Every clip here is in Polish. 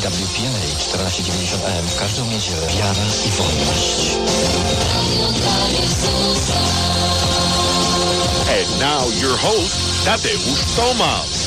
EWTN 1490 AM w każdą niedzielę. Wiara i wolność. And now your host, Tadeusz Tomasz.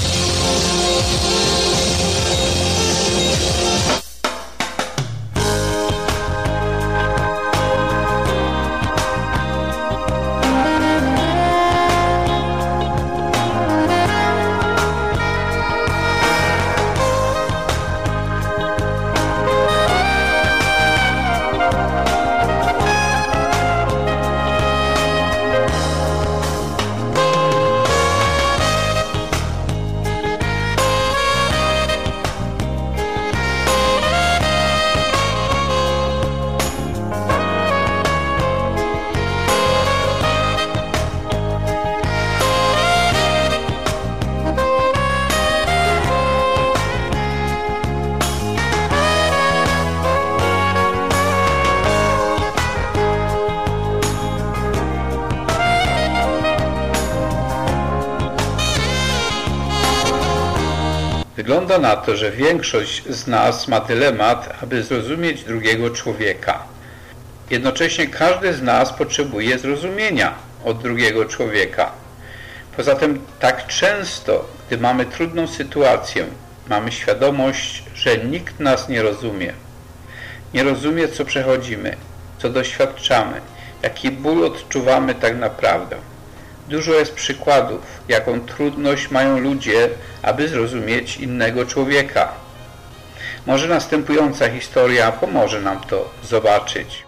Wygląda na to, że większość z nas ma dylemat, aby zrozumieć drugiego człowieka. Jednocześnie każdy z nas potrzebuje zrozumienia od drugiego człowieka. Poza tym tak często, gdy mamy trudną sytuację, mamy świadomość, że nikt nas nie rozumie. Nie rozumie, co przechodzimy, co doświadczamy, jaki ból odczuwamy tak naprawdę. Dużo jest przykładów, jaką trudność mają ludzie, aby zrozumieć innego człowieka. Może następująca historia pomoże nam to zobaczyć.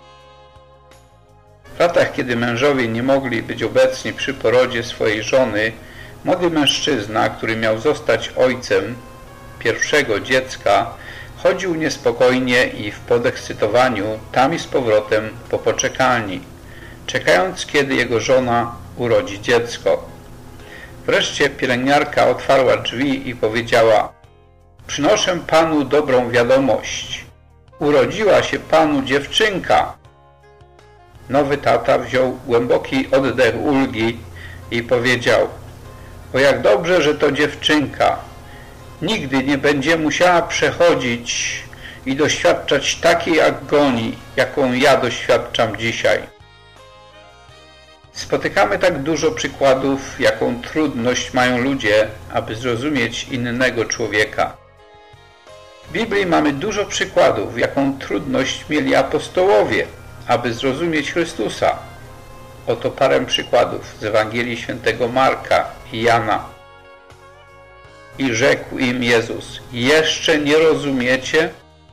W latach, kiedy mężowie nie mogli być obecni przy porodzie swojej żony, młody mężczyzna, który miał zostać ojcem pierwszego dziecka, chodził niespokojnie i w podekscytowaniu tam i z powrotem po poczekalni, czekając, kiedy jego żona urodzi dziecko. Wreszcie pielęgniarka otwarła drzwi i powiedziała: przynoszę panu dobrą wiadomość. Urodziła się panu dziewczynka. Nowy tata wziął głęboki oddech ulgi i powiedział: o jak dobrze, że to dziewczynka. Nigdy nie będzie musiała przechodzić i doświadczać takiej agonii, jaką ja doświadczam dzisiaj. Spotykamy tak dużo przykładów, jaką trudność mają ludzie, aby zrozumieć innego człowieka. W Biblii mamy dużo przykładów, jaką trudność mieli apostołowie, aby zrozumieć Chrystusa. Oto parę przykładów z Ewangelii Świętego Marka i Jana. I rzekł im Jezus: jeszcze nie rozumiecie?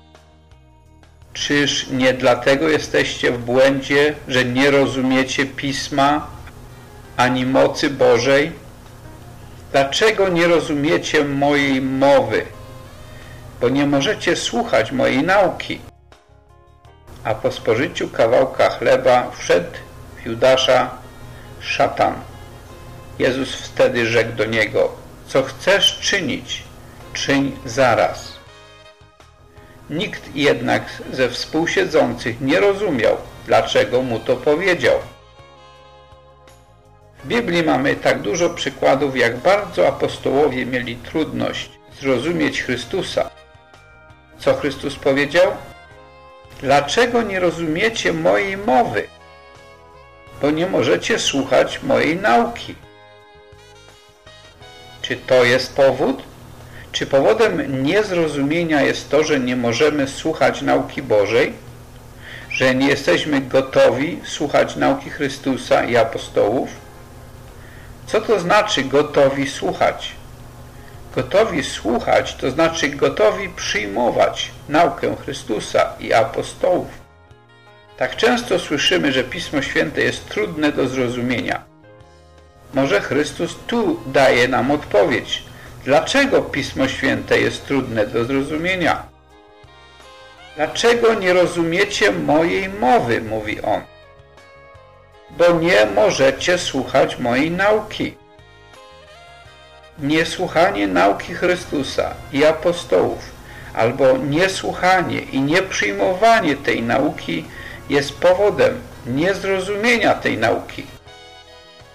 Czyż nie dlatego jesteście w błędzie, że nie rozumiecie Pisma ani mocy Bożej? Dlaczego nie rozumiecie mojej mowy? Bo nie możecie słuchać mojej nauki. A po spożyciu kawałka chleba wszedł w Judasza szatan. Jezus wtedy rzekł do niego: co chcesz czynić, czyń zaraz. Nikt jednak ze współsiedzących nie rozumiał, dlaczego mu to powiedział. W Biblii mamy tak dużo przykładów, jak bardzo apostołowie mieli trudność zrozumieć Chrystusa. Co Chrystus powiedział? Dlaczego nie rozumiecie mojej mowy? Bo nie możecie słuchać mojej nauki. Czy to jest powód? Czy powodem niezrozumienia jest to, że nie możemy słuchać nauki Bożej? Że nie jesteśmy gotowi słuchać nauki Chrystusa i apostołów? Co to znaczy gotowi słuchać? Gotowi słuchać to znaczy gotowi przyjmować naukę Chrystusa i apostołów. Tak często słyszymy, że Pismo Święte jest trudne do zrozumienia. Może Chrystus tu daje nam odpowiedź. Dlaczego Pismo Święte jest trudne do zrozumienia? Dlaczego nie rozumiecie mojej mowy, mówi On? Bo nie możecie słuchać mojej nauki. Niesłuchanie nauki Chrystusa i apostołów, albo niesłuchanie i nieprzyjmowanie tej nauki jest powodem niezrozumienia tej nauki.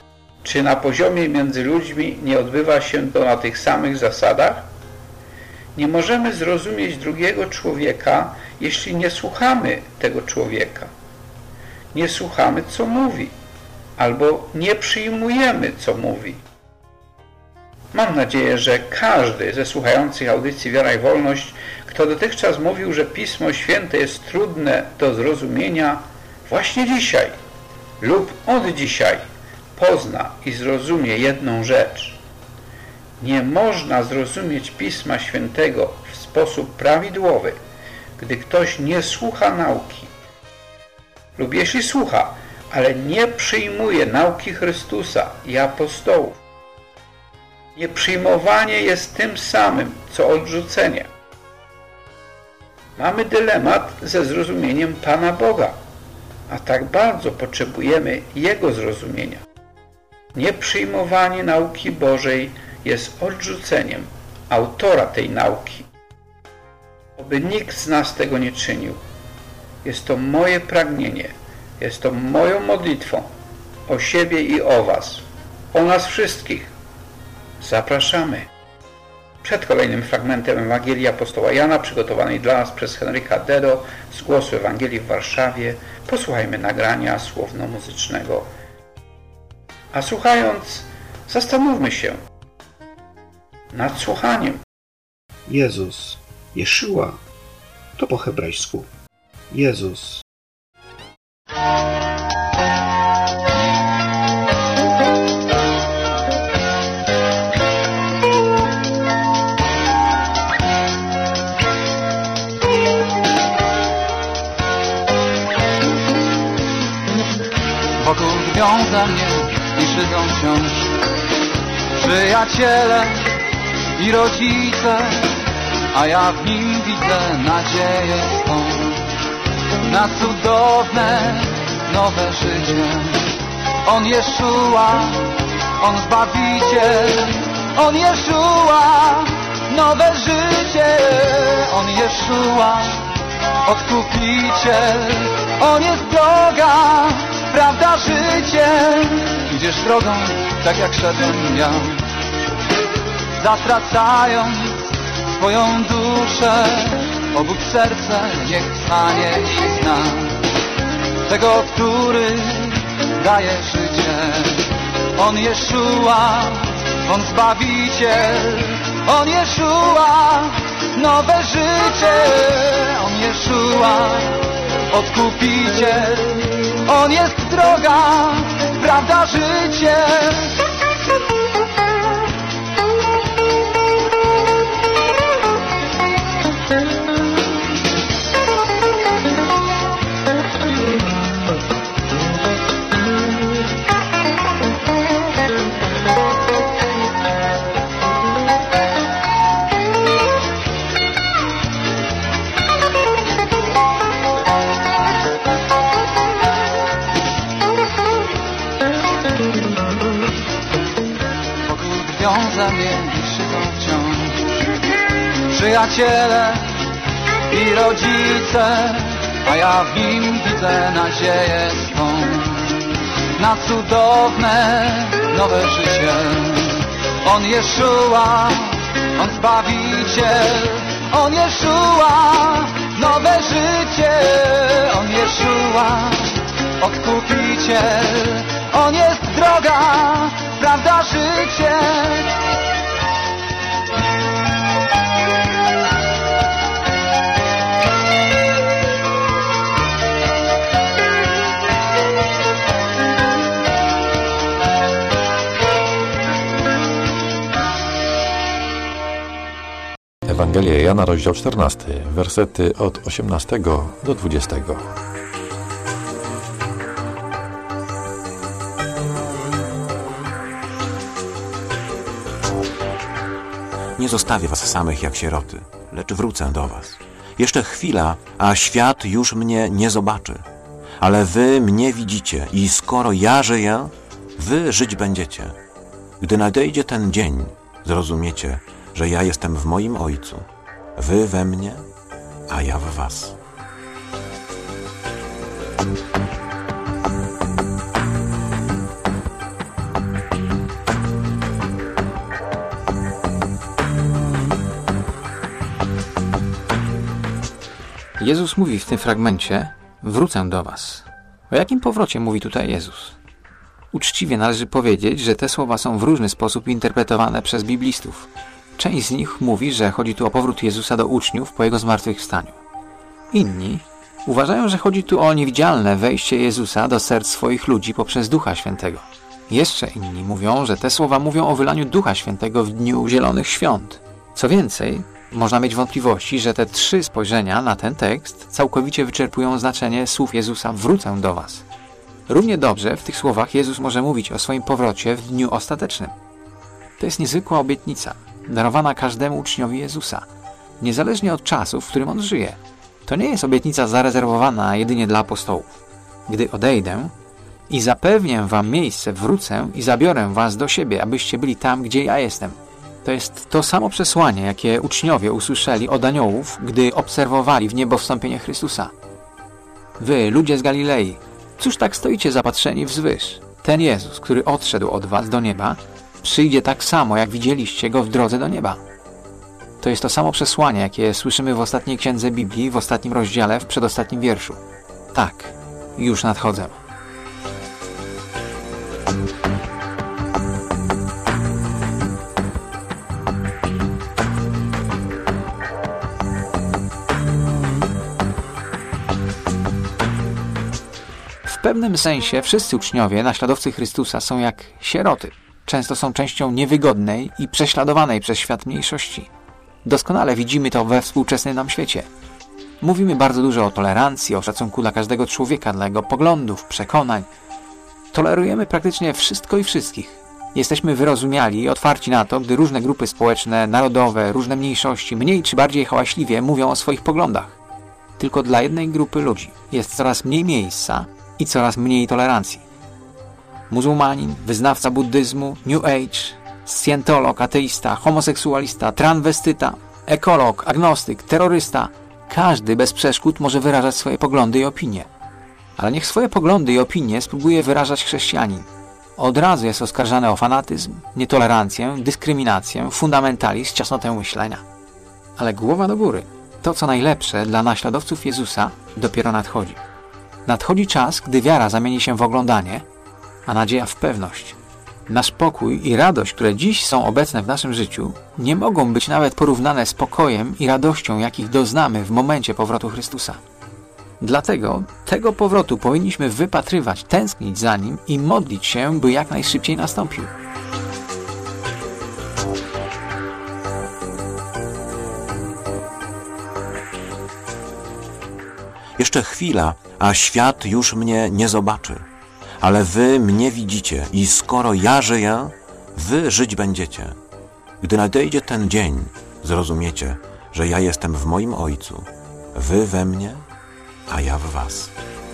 Czy na poziomie między ludźmi nie odbywa się to na tych samych zasadach? Nie możemy zrozumieć drugiego człowieka, jeśli nie słuchamy tego człowieka. Nie słuchamy, co mówi, albo nie przyjmujemy, co mówi. Mam nadzieję, że każdy ze słuchających audycji Wiara i Wolność, kto dotychczas mówił, że Pismo Święte jest trudne do zrozumienia, właśnie dzisiaj lub od dzisiaj pozna i zrozumie jedną rzecz. Nie można zrozumieć Pisma Świętego w sposób prawidłowy, gdy ktoś nie słucha nauki. Lub jeśli słucha, ale nie przyjmuje nauki Chrystusa i apostołów. Nieprzyjmowanie jest tym samym, co odrzucenie. Mamy dylemat ze zrozumieniem Pana Boga, a tak bardzo potrzebujemy Jego zrozumienia. Nieprzyjmowanie nauki Bożej jest odrzuceniem autora tej nauki. Oby nikt z nas tego nie czynił. Jest to moje pragnienie, jest to moją modlitwą o siebie i o Was, o nas wszystkich. Zapraszamy. Przed kolejnym fragmentem Ewangelii apostoła Jana, przygotowanej dla nas przez Henryka Dedo z Głosu Ewangelii w Warszawie, posłuchajmy nagrania słowno-muzycznego. A słuchając, zastanówmy się nad słuchaniem. Jezus, Jeszua, to po hebrajsku. Jezus. Wokół związę mnie i szydzą wciąż przyjaciele i rodzice, a ja w nim widzę nadzieję swą na cudowne, nowe życie. On Jeszua, On Zbawiciel, On Jeszua, nowe życie. On Jeszua, Odkupiciel, On jest droga, prawda, życie. Idziesz drogą, tak jak szedłem ja, zatracając swoją duszę. Obudź serce, niech stanie i zna tego, który daje życie. On Jeszua, On Zbawiciel, On Jeszua, nowe życie. On Jeszua, Odkupiciel, On jest droga, prawda, życie. Wiąże mnie i szydzą wciąż przyjaciele i rodzice, a ja w nim widzę nadzieję swą na cudowne, nowe życie. On Jeszua, On Zbawiciel, On Jeszua, nowe życie. On Jeszua, Odkupiciel, On jest droga, prawda, życie. Ewangelia Jana, rozdział 14, wersety od 18 do 20. Nie zostawię was samych jak sieroty, lecz wrócę do was. Jeszcze chwila, a świat już mnie nie zobaczy. Ale wy mnie widzicie i skoro ja żyję, wy żyć będziecie. Gdy nadejdzie ten dzień, zrozumiecie, że ja jestem w moim Ojcu, wy we mnie, a ja w was. Jezus mówi w tym fragmencie: wrócę do was. O jakim powrocie mówi tutaj Jezus? Uczciwie należy powiedzieć, że te słowa są w różny sposób interpretowane przez biblistów. Część z nich mówi, że chodzi tu o powrót Jezusa do uczniów po Jego zmartwychwstaniu. Inni uważają, że chodzi tu o niewidzialne wejście Jezusa do serc swoich ludzi poprzez Ducha Świętego. Jeszcze inni mówią, że te słowa mówią o wylaniu Ducha Świętego w dniu Zielonych Świąt. Co więcej, można mieć wątpliwości, że te 3 spojrzenia na ten tekst całkowicie wyczerpują znaczenie słów Jezusa: wrócę do was. Równie dobrze w tych słowach Jezus może mówić o swoim powrocie w dniu ostatecznym. To jest niezwykła obietnica, darowana każdemu uczniowi Jezusa, niezależnie od czasu, w którym on żyje. To nie jest obietnica zarezerwowana jedynie dla apostołów. Gdy odejdę i zapewnię wam miejsce, wrócę i zabiorę was do siebie, abyście byli tam, gdzie ja jestem. To jest to samo przesłanie, jakie uczniowie usłyszeli od aniołów, gdy obserwowali w niebo wstąpienie Chrystusa. Wy, ludzie z Galilei, cóż tak stoicie zapatrzeni wzwyż? Ten Jezus, który odszedł od was do nieba, przyjdzie tak samo, jak widzieliście Go w drodze do nieba. To jest to samo przesłanie, jakie słyszymy w ostatniej księdze Biblii, w ostatnim rozdziale, w przedostatnim wierszu. Tak, już nadchodzę. W pewnym sensie wszyscy uczniowie, naśladowcy Chrystusa, są jak sieroty. Często są częścią niewygodnej i prześladowanej przez świat mniejszości. Doskonale widzimy to we współczesnym nam świecie. Mówimy bardzo dużo o tolerancji, o szacunku dla każdego człowieka, dla jego poglądów, przekonań. Tolerujemy praktycznie wszystko i wszystkich. Jesteśmy wyrozumiali i otwarci na to, gdy różne grupy społeczne, narodowe, różne mniejszości, mniej czy bardziej hałaśliwie mówią o swoich poglądach. Tylko dla jednej grupy ludzi jest coraz mniej miejsca i coraz mniej tolerancji. Muzułmanin, wyznawca buddyzmu, New Age, scjentolog, ateista, homoseksualista, transwestyta, ekolog, agnostyk, terrorysta. Każdy bez przeszkód może wyrażać swoje poglądy i opinie. Ale niech swoje poglądy i opinie spróbuje wyrażać chrześcijanin. Od razu jest oskarżany o fanatyzm, nietolerancję, dyskryminację, fundamentalizm, ciasnotę myślenia. Ale głowa do góry. To, co najlepsze dla naśladowców Jezusa, dopiero nadchodzi. Nadchodzi czas, gdy wiara zamieni się w oglądanie, a nadzieja w pewność. Nasz pokój i radość, które dziś są obecne w naszym życiu, nie mogą być nawet porównane z pokojem i radością, jakich doznamy w momencie powrotu Chrystusa. Dlatego tego powrotu powinniśmy wypatrywać, tęsknić za Nim i modlić się, by jak najszybciej nastąpił. Jeszcze chwila, a świat już mnie nie zobaczy. Ale wy mnie widzicie i skoro ja żyję, wy żyć będziecie. Gdy nadejdzie ten dzień, zrozumiecie, że ja jestem w moim Ojcu, wy we mnie, a ja w was.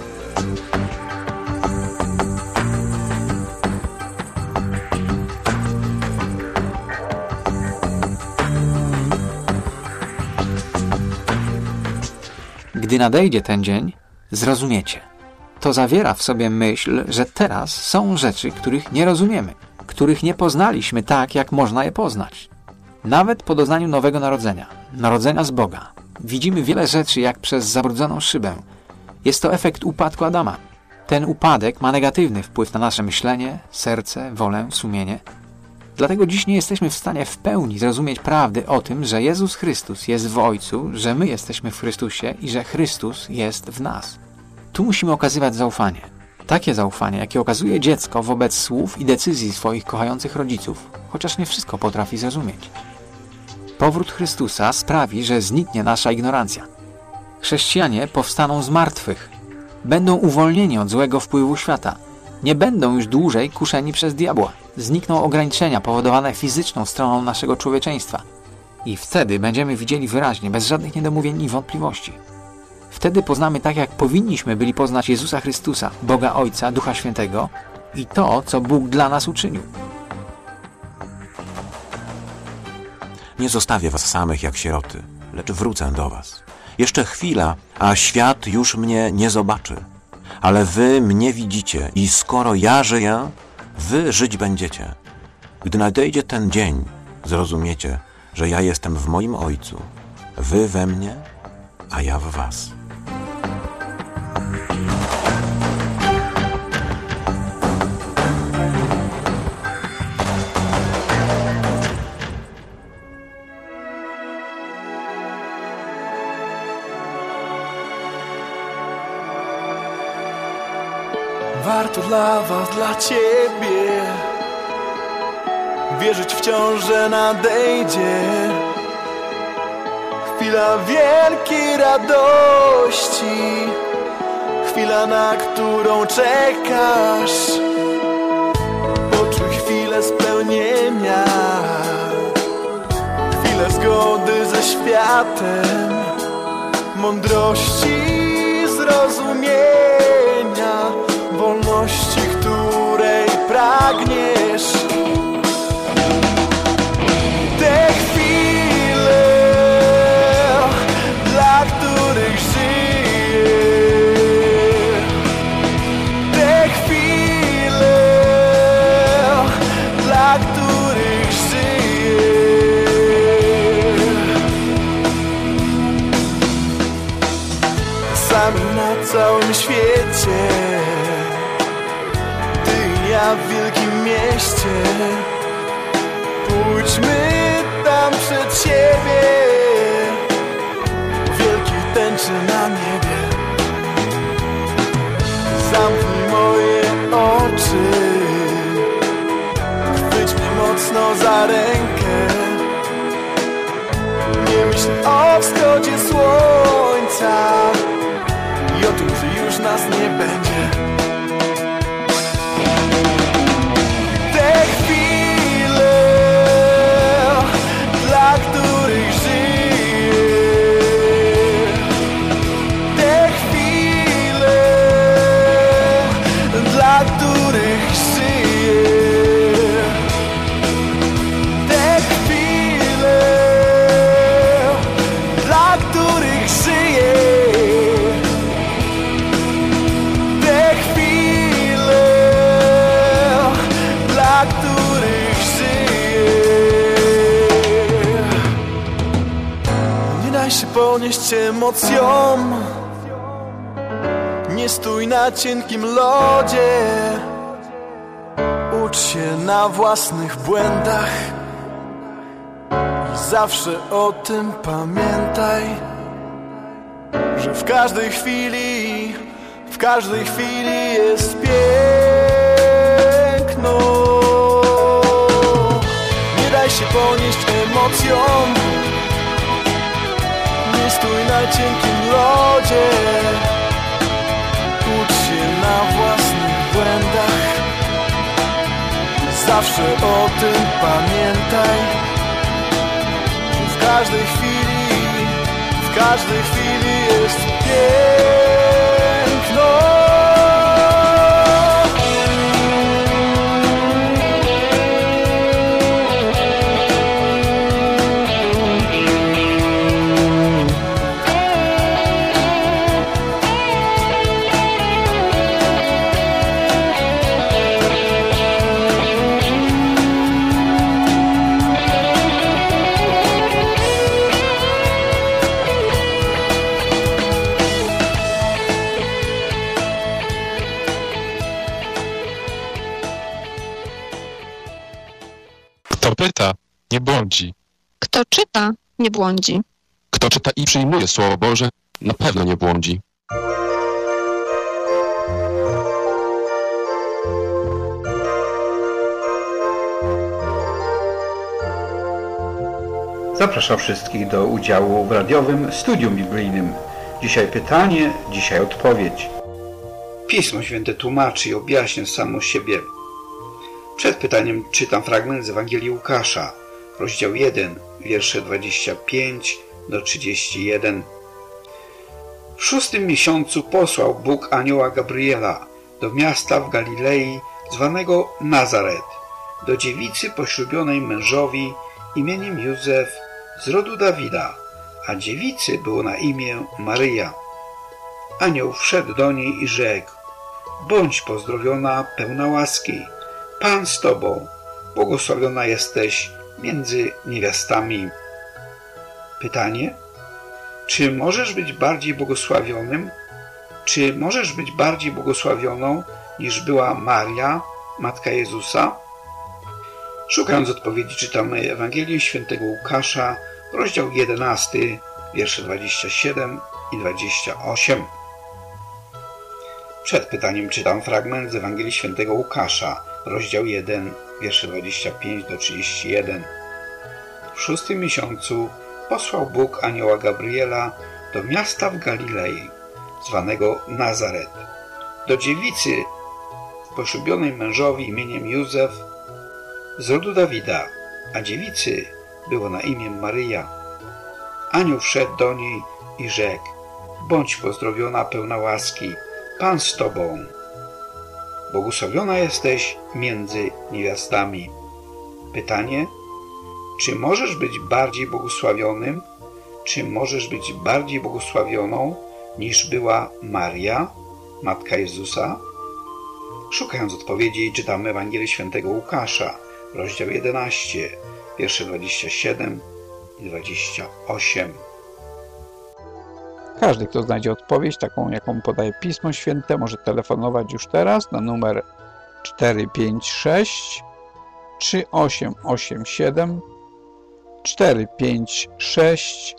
Gdy nadejdzie ten dzień, zrozumiecie. To zawiera w sobie myśl, że teraz są rzeczy, których nie rozumiemy, których nie poznaliśmy tak, jak można je poznać. Nawet po doznaniu nowego narodzenia, narodzenia z Boga, widzimy wiele rzeczy jak przez zabrudzoną szybę. Jest to efekt upadku Adama. Ten upadek ma negatywny wpływ na nasze myślenie, serce, wolę, sumienie. Dlatego dziś nie jesteśmy w stanie w pełni zrozumieć prawdy o tym, że Jezus Chrystus jest w Ojcu, że my jesteśmy w Chrystusie i że Chrystus jest w nas. Tu musimy okazywać zaufanie. Takie zaufanie, jakie okazuje dziecko wobec słów i decyzji swoich kochających rodziców, chociaż nie wszystko potrafi zrozumieć. Powrót Chrystusa sprawi, że zniknie nasza ignorancja. Chrześcijanie powstaną z martwych. Będą uwolnieni od złego wpływu świata. Nie będą już dłużej kuszeni przez diabła. Znikną ograniczenia powodowane fizyczną stroną naszego człowieczeństwa. I wtedy będziemy widzieli wyraźnie, bez żadnych niedomówień i wątpliwości. Wtedy poznamy tak, jak powinniśmy byli poznać Jezusa Chrystusa, Boga Ojca, Ducha Świętego i to, co Bóg dla nas uczynił. Nie zostawię was samych jak sieroty, lecz wrócę do was. Jeszcze chwila, a świat już mnie nie zobaczy. Ale wy mnie widzicie i skoro ja żyję, wy żyć będziecie. Gdy nadejdzie ten dzień, zrozumiecie, że ja jestem w moim Ojcu, wy we mnie, a ja w was. warto dla was, dla ciebie wierzyć wciąż, że nadejdzie chwila wielkiej radości, chwila, na którą czekasz. Poczuj chwilę spełnienia, chwilę zgody ze światem, mądrości, zrozumienia, wolności, której pragniesz. Te chwile, dla których żyję, te chwile, dla których żyję. Sami na całym świecie, ty i ja w wielkim mieście. Pójdźmy tam przed siebie, wielkiej tęczy na niebie. Zamknij moje oczy, chwyć mnie mocno za rękę. Nie myśl o wschodzie słońca i o tym, że już nas nie będzie. Te chwile, dla których żyję, te chwile, dla których żyję, te chwile, dla których żyję, te chwile, dla których żyję. Nie daj się ponieść emocjom, nie stój na cienkim lodzie. Ucz się na własnych błędach i zawsze o tym pamiętaj, że w każdej chwili jest piękno. Nie daj się ponieść emocjom, nie stój na cienkim lodzie. Ucz się na własnych błędach, zawsze o tym pamiętaj, że w każdej chwili jest piękno. Kto pyta, nie błądzi. Kto czyta, nie błądzi. Kto czyta i przyjmuje Słowo Boże, na pewno nie błądzi. Zapraszam wszystkich do udziału w radiowym studium biblijnym. Dzisiaj pytanie, dzisiaj odpowiedź. Pismo Święte tłumaczy i objaśnia samo siebie. Przed pytaniem czytam fragment z Ewangelii Łukasza, rozdział 1, wiersze 25 do 31. W 6. miesiącu posłał Bóg anioła Gabriela do miasta w Galilei zwanego Nazaret, do dziewicy poślubionej mężowi imieniem Józef z rodu Dawida, a dziewicy było na imię Maryja. Anioł wszedł do niej i rzekł: bądź pozdrowiona, pełna łaski, Pan z tobą, błogosławiona jesteś między niewiastami. Pytanie: czy możesz być bardziej błogosławionym? Czy możesz być bardziej błogosławioną niż była Maria, matka Jezusa? Szukając odpowiedzi czytamy Ewangelię Świętego Łukasza, rozdział 11, wiersze 27 i 28. Przed pytaniem czytam fragment z Ewangelii Świętego Łukasza, rozdział 1, wiersze 25 do 31. W 6. miesiącu posłał Bóg anioła Gabriela do miasta w Galilei, zwanego Nazaret, do dziewicy poślubionej mężowi imieniem Józef z rodu Dawida, a dziewicy było na imię Maryja. Anioł wszedł do niej i rzekł: bądź pozdrowiona, pełna łaski, Pan z tobą. Błogosławiona jesteś między niewiastami. Pytanie: czy możesz być bardziej błogosławionym? Czy możesz być bardziej błogosławioną niż była Maria, matka Jezusa? Szukając odpowiedzi, czytamy Ewangelię Świętego Łukasza, rozdział 11, wiersze 27 i 28. Każdy, kto znajdzie odpowiedź, taką jaką podaje Pismo Święte, może telefonować już teraz na numer 456 3887 456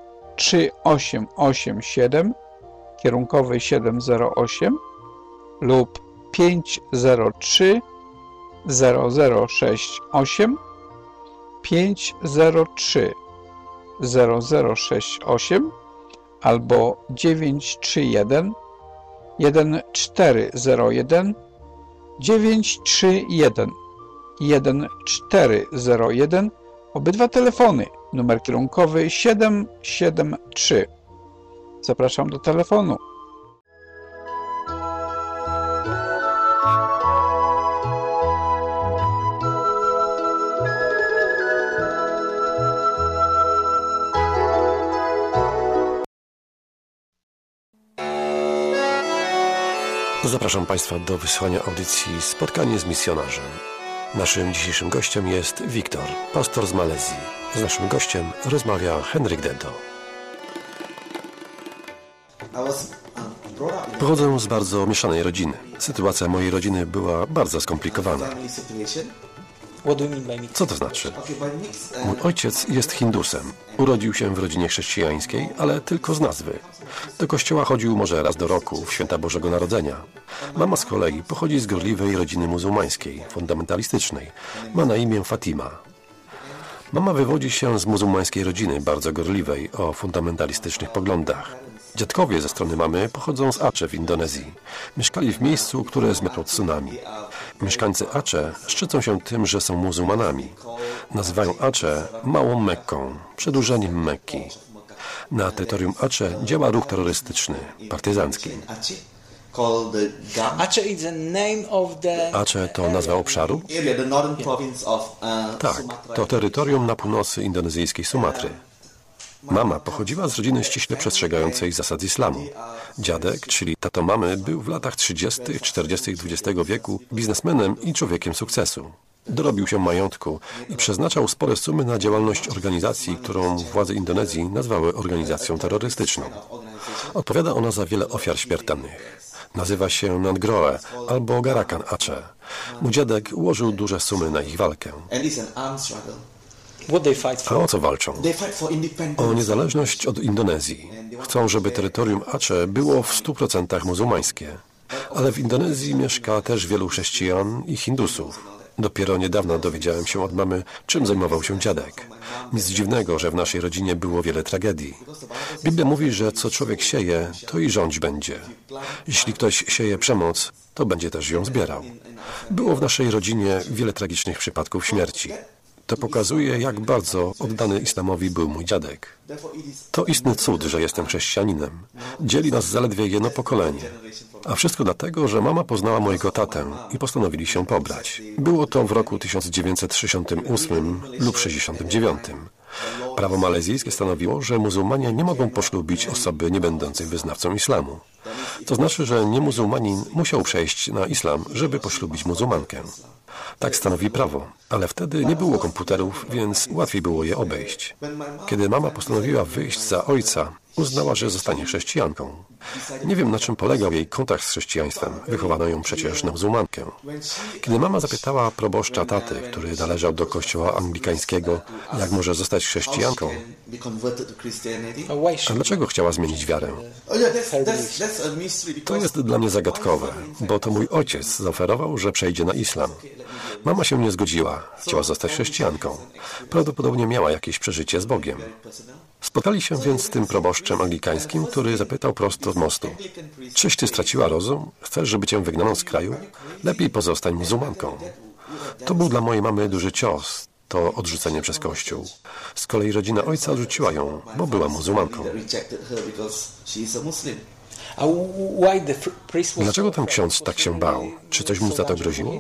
3887 kierunkowy 708 lub 503 0068 503 0068 albo 931 1401 931 1401. Obydwa telefony, numer kierunkowy 773. Zapraszam do telefonu. Zapraszam Państwa do wysłuchania audycji Spotkanie z misjonarzem. Naszym dzisiejszym gościem jest Wiktor, pastor z Malezji. Z naszym gościem rozmawia Henryk Dento. Pochodzę z bardzo mieszanej rodziny. Sytuacja mojej rodziny była bardzo skomplikowana. Co to znaczy? Mój ojciec jest Hindusem. Urodził się w rodzinie chrześcijańskiej, ale tylko z nazwy. Do kościoła chodził może raz do roku, w święta Bożego Narodzenia. Mama z kolei pochodzi z gorliwej rodziny muzułmańskiej, fundamentalistycznej. Ma na imię Fatima. Mama wywodzi się z muzułmańskiej rodziny, bardzo gorliwej, o fundamentalistycznych poglądach. Dziadkowie ze strony mamy pochodzą z Aceh w Indonezji. Mieszkali w miejscu, które zmiotło tsunami. Mieszkańcy Aceh szczycą się tym, że są muzułmanami. Nazywają Aceh Małą Mekką, przedłużeniem Mekki. Na terytorium Aceh działa ruch terrorystyczny, partyzancki. Aceh to nazwa obszaru? Tak, to terytorium na północy indonezyjskiej Sumatry. Mama pochodziła z rodziny ściśle przestrzegającej zasad islamu. Dziadek, czyli tato mamy, był w latach 30., 40. XX wieku biznesmenem i człowiekiem sukcesu. Dorobił się majątku i przeznaczał spore sumy na działalność organizacji, którą władze Indonezji nazwały organizacją terrorystyczną. Odpowiada ona za wiele ofiar śmiertelnych. Nazywa się Nangroe albo Garakan Aceh. Mój dziadek ułożył duże sumy na ich walkę. A o co walczą? O niezależność od Indonezji. Chcą, żeby terytorium Aceh było w 100% muzułmańskie. Ale w Indonezji mieszka też wielu chrześcijan i Hindusów. Dopiero niedawno dowiedziałem się od mamy, czym zajmował się dziadek. Nic dziwnego, że w naszej rodzinie było wiele tragedii. Biblia mówi, że co człowiek sieje, to i rządź będzie. Jeśli ktoś sieje przemoc, to będzie też ją zbierał. Było w naszej rodzinie wiele tragicznych przypadków śmierci. To pokazuje, jak bardzo oddany islamowi był mój dziadek. To istny cud, że jestem chrześcijaninem. Dzieli nas zaledwie jedno pokolenie. A wszystko dlatego, że mama poznała mojego tatę i postanowili się pobrać. Było to w roku 1968 lub 69. Prawo malezyjskie stanowiło, że muzułmanie nie mogą poślubić osoby nie będącej wyznawcą islamu. To znaczy, że niemuzułmanin musiał przejść na islam, żeby poślubić muzułmankę. Tak stanowi prawo, ale wtedy nie było komputerów, więc łatwiej było je obejść. Kiedy mama postanowiła wyjść za ojca, uznała, że zostanie chrześcijanką. Nie wiem, na czym polegał jej kontakt z chrześcijaństwem. Wychowano ją przecież na muzułmankę. Kiedy mama zapytała proboszcza taty, który należał do kościoła anglikańskiego, jak może zostać chrześcijanką, a dlaczego chciała zmienić wiarę? To jest dla mnie zagadkowe, bo to mój ojciec zaoferował, że przejdzie na islam. Mama się nie zgodziła. Chciała zostać chrześcijanką. Prawdopodobnie miała jakieś przeżycie z Bogiem. Spotkali się więc z tym proboszczem anglikańskim, który zapytał prosto z mostu: czyś ty straciła rozum? Chcesz, żeby cię wygnano z kraju? Lepiej pozostań muzułmanką. To był dla mojej mamy duży cios, to odrzucenie przez Kościół. Z kolei rodzina ojca odrzuciła ją, bo była muzułmanką. Dlaczego ten ksiądz tak się bał? Czy coś mu za to groziło?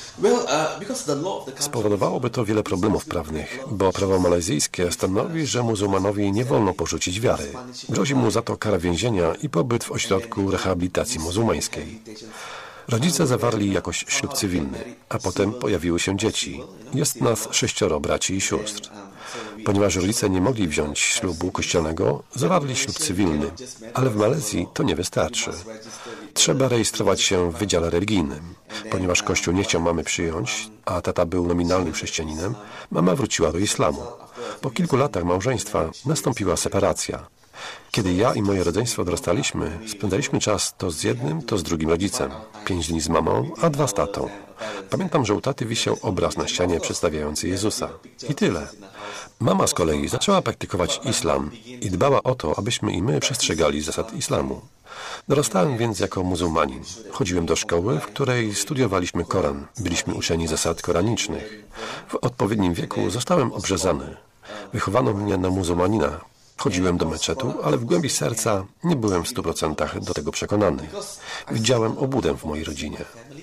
Spowodowałoby to wiele problemów prawnych, bo prawo malezyjskie stanowi, że muzułmanowi nie wolno porzucić wiary. Grozi mu za to kara więzienia i pobyt w ośrodku rehabilitacji muzułmańskiej. Rodzice zawarli jakoś ślub cywilny, a potem pojawiły się dzieci. Jest nas 6 braci i sióstr. Ponieważ rodzice nie mogli wziąć ślubu kościelnego, zawarli ślub cywilny, ale w Malezji to nie wystarczy. Trzeba rejestrować się w wydziale religijnym. Ponieważ Kościół nie chciał mamy przyjąć, a tata był nominalnym chrześcijaninem, mama wróciła do islamu. Po kilku latach małżeństwa nastąpiła separacja. Kiedy ja i moje rodzeństwo dorastaliśmy, spędzaliśmy czas to z jednym, to z drugim rodzicem. 5 dni z mamą, a 2 z tatą. Pamiętam, że u taty wisiał obraz na ścianie przedstawiający Jezusa. I tyle. Mama z kolei zaczęła praktykować islam i dbała o to, abyśmy i my przestrzegali zasad islamu. Dorastałem więc jako muzułmanin. Chodziłem do szkoły, w której studiowaliśmy Koran. Byliśmy uczeni zasad koranicznych. W odpowiednim wieku zostałem obrzezany. Wychowano mnie na muzułmanina. Chodziłem do meczetu, ale w głębi serca nie byłem w 100% do tego przekonany. Widziałem obłudę w mojej rodzinie.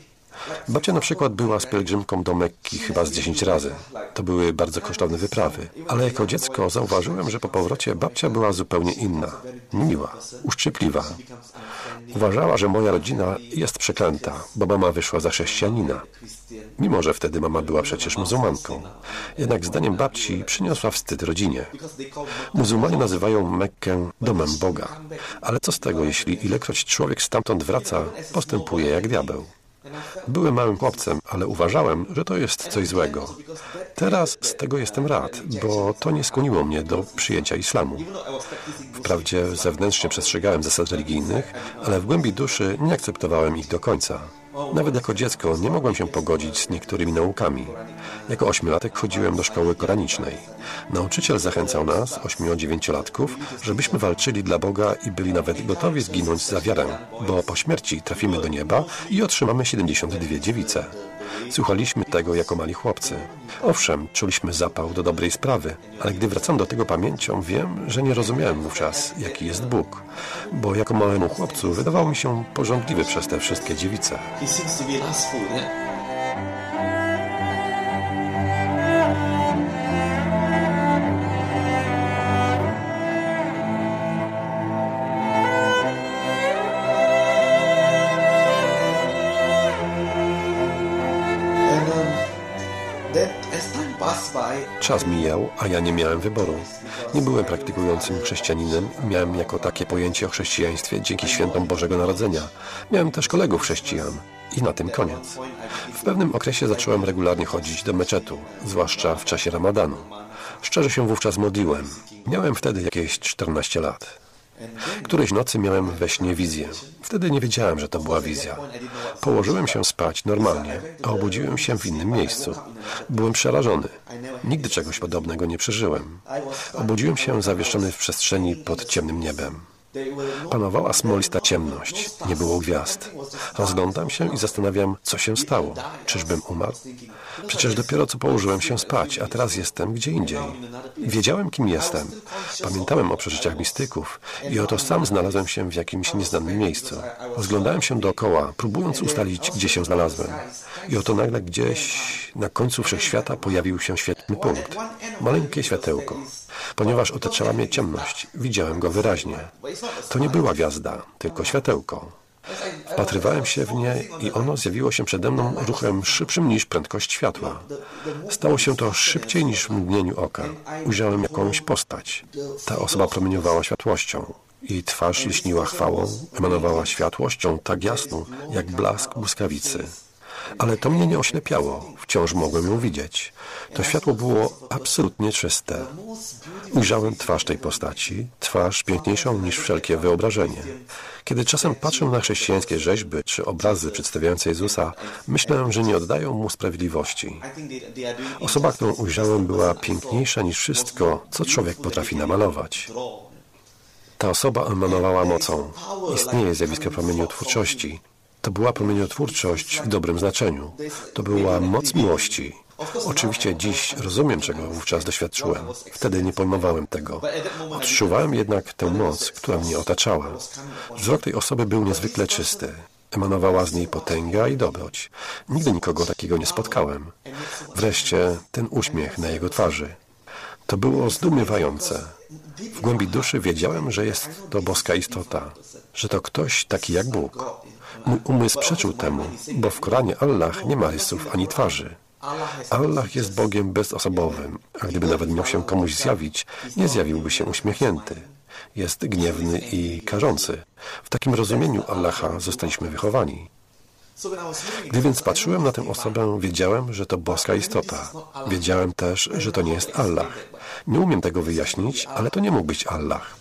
Babcia na przykład była z pielgrzymką do Mekki chyba z 10 razy. To były bardzo kosztowne wyprawy. Ale jako dziecko zauważyłem, że po powrocie babcia była zupełnie inna. Miła, uszczypliwa. Uważała, że moja rodzina jest przeklęta, bo mama wyszła za chrześcijanina. Mimo że wtedy mama była przecież muzułmanką. Jednak zdaniem babci przyniosła wstyd rodzinie. Muzułmanie nazywają Mekkę domem Boga. Ale co z tego, jeśli ilekroć człowiek stamtąd wraca, postępuje jak diabeł? Byłem małym chłopcem, ale uważałem, że to jest coś złego. Teraz z tego jestem rad, bo to nie skłoniło mnie do przyjęcia islamu. Wprawdzie zewnętrznie przestrzegałem zasad religijnych, ale w głębi duszy nie akceptowałem ich do końca. Nawet jako dziecko nie mogłem się pogodzić z niektórymi naukami. Jako 8-latek chodziłem do szkoły koranicznej. Nauczyciel zachęcał nas, 8-9-latków, żebyśmy walczyli dla Boga i byli nawet gotowi zginąć za wiarę, bo po śmierci trafimy do nieba i otrzymamy 72 dziewice. Słuchaliśmy tego jako mali chłopcy. Owszem, czuliśmy zapał do dobrej sprawy, ale gdy wracam do tego pamięcią, wiem, że nie rozumiałem wówczas, jaki jest Bóg, bo jako małemu chłopcu wydawał mi się pożądliwy przez te wszystkie dziewice. Czas mijał, a ja nie miałem wyboru. Nie byłem praktykującym chrześcijaninem, miałem jako takie pojęcie o chrześcijaństwie dzięki świętom Bożego Narodzenia. Miałem też kolegów chrześcijan. I na tym koniec. W pewnym okresie zacząłem regularnie chodzić do meczetu, zwłaszcza w czasie Ramadanu. Szczerze się wówczas modliłem. Miałem wtedy jakieś 14 lat. Którejś nocy miałem we śnie wizję. Wtedy nie wiedziałem, że to była wizja. Położyłem się spać normalnie, a obudziłem się w innym miejscu. Byłem przerażony. Nigdy czegoś podobnego nie przeżyłem. Obudziłem się zawieszony w przestrzeni pod ciemnym niebem. Panowała smolista ciemność, nie było gwiazd. Rozglądam się i zastanawiam, co się stało. Czyżbym umarł? Przecież dopiero co położyłem się spać, a teraz jestem gdzie indziej. Wiedziałem, kim jestem. Pamiętałem o przeżyciach mistyków i oto sam znalazłem się w jakimś nieznanym miejscu. Rozglądałem się dookoła, próbując ustalić, gdzie się znalazłem. I oto nagle gdzieś na końcu wszechświata pojawił się świetny punkt. Maleńkie światełko. Ponieważ otaczała mnie ciemność, widziałem go wyraźnie. To nie była gwiazda, tylko światełko. Wpatrywałem się w nie i ono zjawiło się przede mną ruchem szybszym niż prędkość światła. Stało się to szybciej niż w mgnieniu oka. Ujrzałem jakąś postać. Ta osoba promieniowała światłością. Jej twarz lśniła chwałą, emanowała światłością tak jasną, jak blask błyskawicy. Ale to mnie nie oślepiało. Wciąż mogłem ją widzieć. To światło było absolutnie czyste. Ujrzałem twarz tej postaci, twarz piękniejszą niż wszelkie wyobrażenie. Kiedy czasem patrzę na chrześcijańskie rzeźby czy obrazy przedstawiające Jezusa, myślę, że nie oddają Mu sprawiedliwości. Osoba, którą ujrzałem, była piękniejsza niż wszystko, co człowiek potrafi namalować. Ta osoba emanowała mocą. Istnieje zjawisko promieniotwórczości. To była promieniotwórczość w dobrym znaczeniu. To była moc miłości. Oczywiście dziś rozumiem, czego wówczas doświadczyłem. Wtedy nie pojmowałem tego. Odczuwałem jednak tę moc, która mnie otaczała. Wzrok tej osoby był niezwykle czysty. Emanowała z niej potęga i dobroć. Nigdy nikogo takiego nie spotkałem. Wreszcie ten uśmiech na jego twarzy. To było zdumiewające. W głębi duszy wiedziałem, że jest to boska istota, że to ktoś taki jak Bóg. Mój umysł przeczył temu, bo w Koranie Allah nie ma rysów ani twarzy. Allah jest Bogiem bezosobowym, a gdyby nawet miał się komuś zjawić, nie zjawiłby się uśmiechnięty. Jest gniewny i karzący. W takim rozumieniu Allaha zostaliśmy wychowani. Gdy więc patrzyłem na tę osobę, wiedziałem, że to boska istota. Wiedziałem też, że to nie jest Allah. Nie umiem tego wyjaśnić, ale to nie mógł być Allah.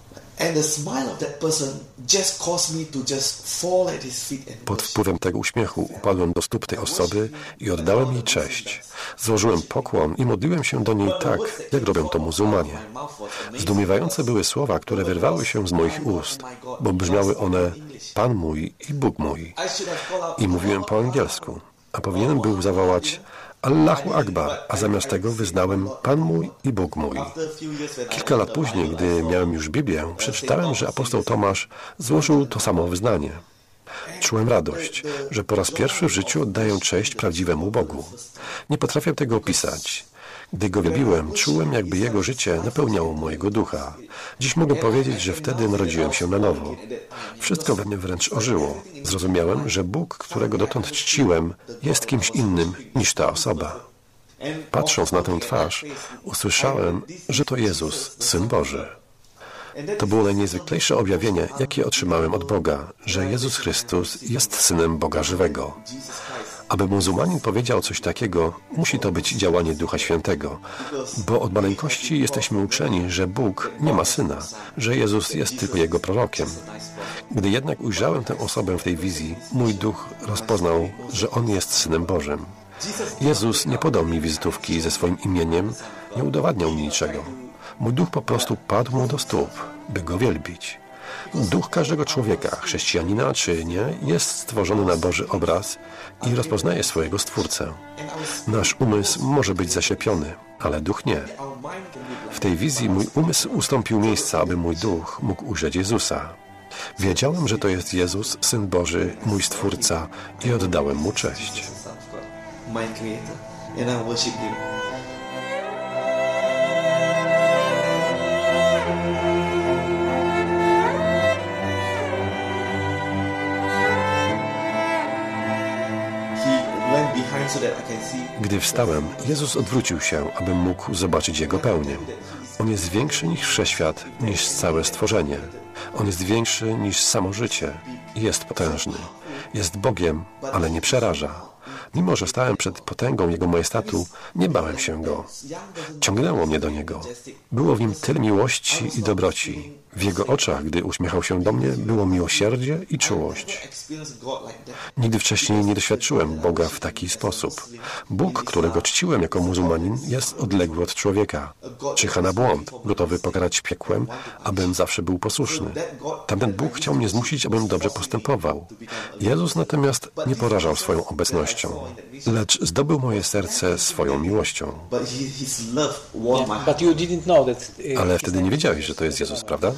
Pod wpływem tego uśmiechu upadłem do stóp tej osoby i oddałem jej cześć. Złożyłem pokłon i modliłem się do niej tak, jak robią to muzułmanie. Zdumiewające były słowa, które wyrwały się z moich ust, bo brzmiały one Pan mój i Bóg mój. I mówiłem po angielsku, a powinienem był zawołać Allahu Akbar, a zamiast tego wyznałem Pan mój i Bóg mój. Kilka lat później, gdy miałem już Biblię, przeczytałem, że apostoł Tomasz złożył to samo wyznanie. Czułem radość, że po raz pierwszy w życiu oddaję cześć prawdziwemu Bogu. Nie potrafię tego opisać. Gdy go wielbiłem, czułem, jakby jego życie napełniało mojego ducha. Dziś mogę powiedzieć, że wtedy narodziłem się na nowo. Wszystko we mnie wręcz ożyło. Zrozumiałem, że Bóg, którego dotąd czciłem, jest kimś innym niż ta osoba. Patrząc na tę twarz, usłyszałem, że to Jezus, Syn Boży. To było najniezwyklejsze objawienie, jakie otrzymałem od Boga, że Jezus Chrystus jest Synem Boga żywego. Aby muzułmanin powiedział coś takiego, musi to być działanie Ducha Świętego, bo od maleńkości jesteśmy uczeni, że Bóg nie ma Syna, że Jezus jest tylko Jego prorokiem. Gdy jednak ujrzałem tę osobę w tej wizji, mój duch rozpoznał, że On jest Synem Bożym. Jezus nie podał mi wizytówki ze swoim imieniem, nie udowadniał mi niczego. Mój duch po prostu padł mu do stóp, by Go wielbić. Duch każdego człowieka, chrześcijanina czy nie, jest stworzony na Boży obraz i rozpoznaje swojego Stwórcę. Nasz umysł może być zaślepiony, ale duch nie. W tej wizji mój umysł ustąpił miejsca, aby mój duch mógł ujrzeć Jezusa. Wiedziałem, że to jest Jezus, Syn Boży, mój Stwórca i oddałem Mu cześć. Gdy wstałem, Jezus odwrócił się, abym mógł zobaczyć Jego pełnię. On jest większy niż wszechświat, niż całe stworzenie. On jest większy niż samo życie. Jest potężny. Jest Bogiem, ale nie przeraża. Mimo że stałem przed potęgą Jego majestatu, nie bałem się Go. Ciągnęło mnie do Niego. Było w Nim tyle miłości i dobroci. W Jego oczach, gdy uśmiechał się do mnie, było miłosierdzie i czułość. Nigdy wcześniej nie doświadczyłem Boga w taki sposób. Bóg, którego czciłem jako muzułmanin, jest odległy od człowieka. Czyha na błąd, gotowy pokarać piekłem, abym zawsze był posłuszny. Tamten Bóg chciał mnie zmusić, abym dobrze postępował. Jezus natomiast nie porażał swoją obecnością, lecz zdobył moje serce swoją miłością. Ale wtedy nie wiedziałeś, że to jest Jezus, prawda?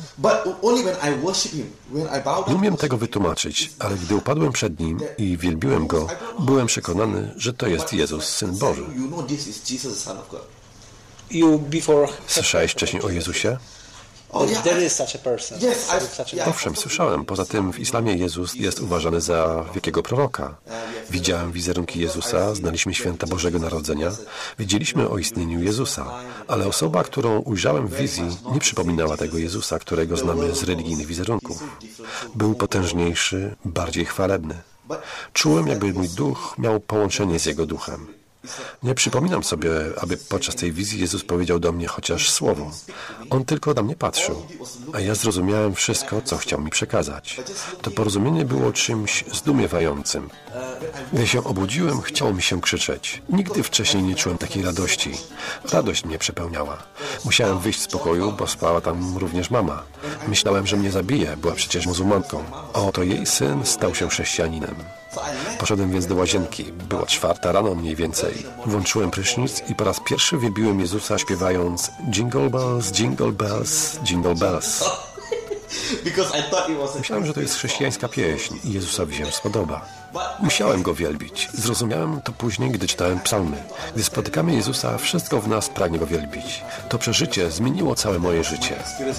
Nie umiem tego wytłumaczyć, ale gdy upadłem przed Nim i wielbiłem Go, byłem przekonany, że to jest Jezus, Syn Boży. You before... Słyszałeś wcześniej o Jezusie? Owszem, słyszałem. Poza tym w islamie Jezus jest uważany za wielkiego proroka. Widziałem wizerunki Jezusa, znaliśmy święta Bożego Narodzenia, wiedzieliśmy o istnieniu Jezusa, ale osoba, którą ujrzałem w wizji, nie przypominała tego Jezusa, którego znamy z religijnych wizerunków. Był potężniejszy, bardziej chwalebny. Czułem, jakby mój duch miał połączenie z Jego duchem. Nie przypominam sobie, aby podczas tej wizji Jezus powiedział do mnie chociaż słowo. On tylko na mnie patrzył, a ja zrozumiałem wszystko, co chciał mi przekazać. To porozumienie było czymś zdumiewającym. Gdy się obudziłem, chciało mi się krzyczeć. Nigdy wcześniej nie czułem takiej radości. Radość mnie przepełniała. Musiałem wyjść z pokoju, bo spała tam również mama. Myślałem, że mnie zabije, była przecież muzułmanką. A oto jej syn stał się chrześcijaninem. Poszedłem więc do łazienki. Była 4 rano mniej więcej. Włączyłem prysznic i po raz pierwszy wielbiłem Jezusa, śpiewając Jingle bells, jingle bells, jingle bells. Myślałem, że to jest chrześcijańska pieśń i Jezusowi się spodoba. Musiałem Go wielbić. Zrozumiałem to później, gdy czytałem psalmy. Gdy spotykamy Jezusa, wszystko w nas pragnie Go wielbić. To przeżycie zmieniło całe moje życie.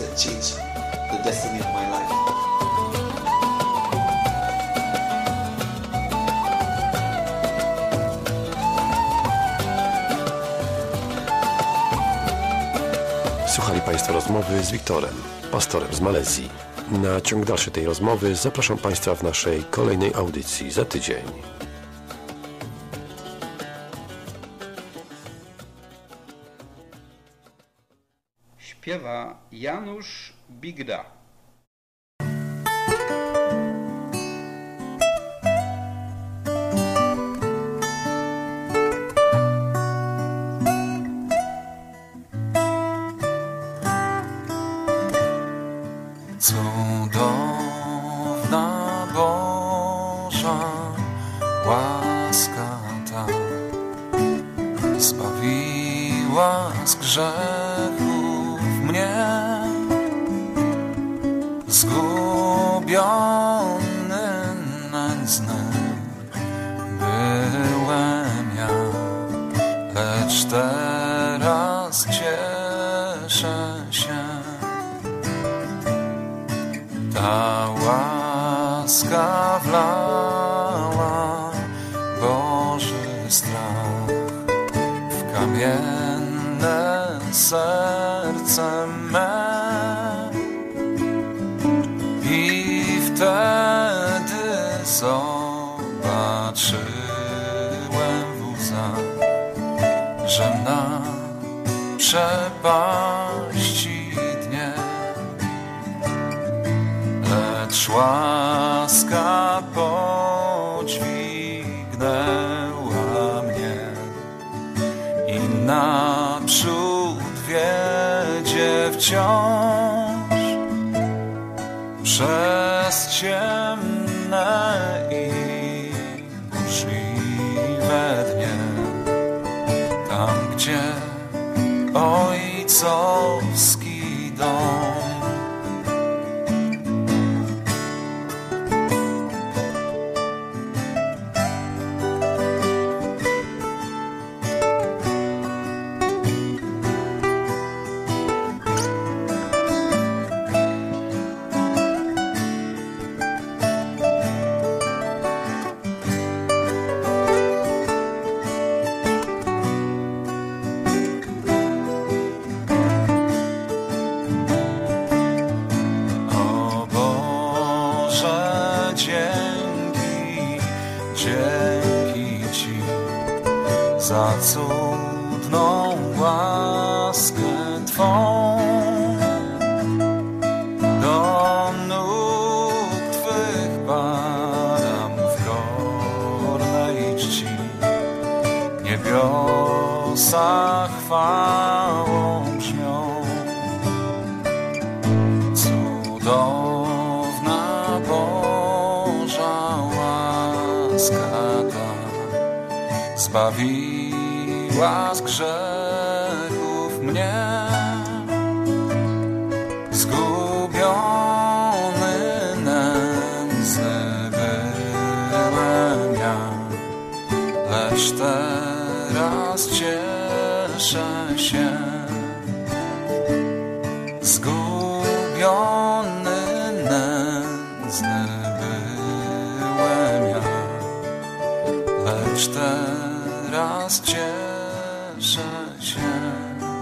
Słuchali Państwo rozmowy z Wiktorem, pastorem z Malezji. Na ciąg dalszy tej rozmowy zapraszam Państwa w naszej kolejnej audycji za tydzień. Śpiewa Janusz Bigda. Cudowna Boża łaska ta zbawiła z grzechów mnie, zgubiony, nędzny byłem ja, lecz teraz cieszę się. Ta łaska wlała Boży strach w kamienne serce me i wtedy zobaczyłem w łzach, że na przepaści lecz łaska podźwignęła mnie i naprzód wiedzie wciąż przez ciemne i burzliwe dnie, tam gdzie ojcowski dom. Dzięki Ci za cudną łaskę Twą. Do nóg Twych padam w gornej czci. Niebiosa chwałą brzmią. Cudowna Boża łaska ta zbawiła z grzechów mnie. Zgubiony, nędzny byłem ja, lecz teraz cieszę się. Zgubiony, raz cieszę się.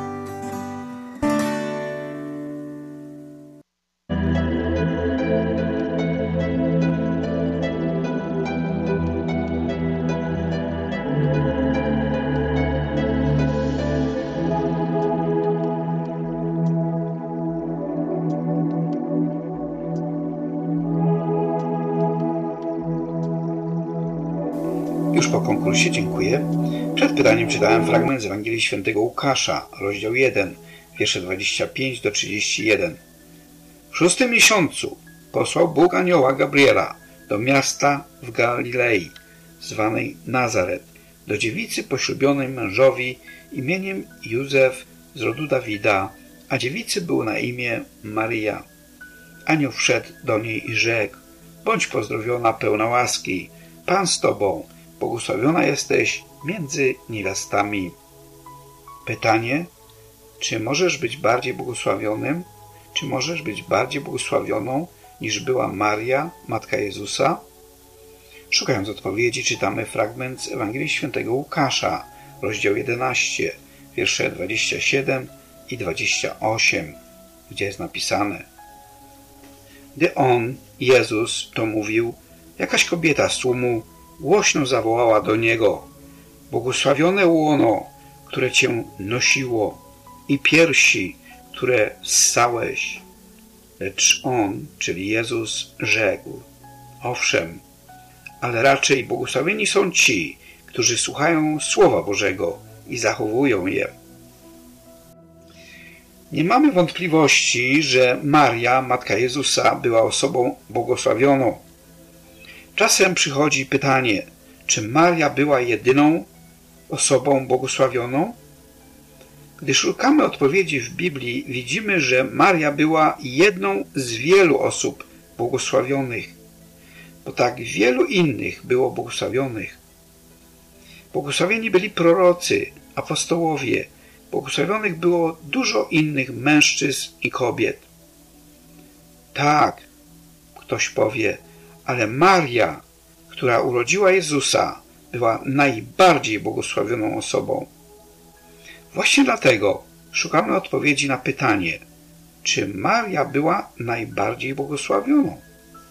Już po konkursie dziękuję. Przed pytaniem czytałem fragment z Ewangelii Świętego Łukasza, rozdział 1, wiersze 25 do 31. W 6. miesiącu posłał Bóg anioła Gabriela do miasta w Galilei, zwanej Nazaret, do dziewicy poślubionej mężowi imieniem Józef z rodu Dawida, a dziewicy było na imię Maryja. Anioł wszedł do niej i rzekł: bądź pozdrowiona, pełna łaski, Pan z tobą, błogosławiona jesteś między niewiastami. Pytanie: czy możesz być bardziej błogosławionym? Czy możesz być bardziej błogosławioną niż była Maria, matka Jezusa? Szukając odpowiedzi, czytamy fragment z Ewangelii Świętego Łukasza, rozdział 11, wiersze 27 i 28, gdzie jest napisane: gdy on, Jezus, to mówił, jakaś kobieta z tłumu głośno zawołała do niego: błogosławione łono, które cię nosiło, i piersi, które ssałeś. Lecz on, czyli Jezus, rzekł: owszem, ale raczej błogosławieni są ci, którzy słuchają Słowa Bożego i zachowują je. Nie mamy wątpliwości, że Maria, matka Jezusa, była osobą błogosławioną. Czasem przychodzi pytanie, czy Maria była jedyną osobą błogosławioną? Gdy szukamy odpowiedzi w Biblii, widzimy, że Maria była jedną z wielu osób błogosławionych, bo tak wielu innych było błogosławionych. Błogosławieni byli prorocy, apostołowie, błogosławionych było dużo innych mężczyzn i kobiet. Tak, ktoś powie, ale Maria, która urodziła Jezusa, była najbardziej błogosławioną osobą. Właśnie dlatego szukamy odpowiedzi na pytanie, czy Maria była najbardziej błogosławioną?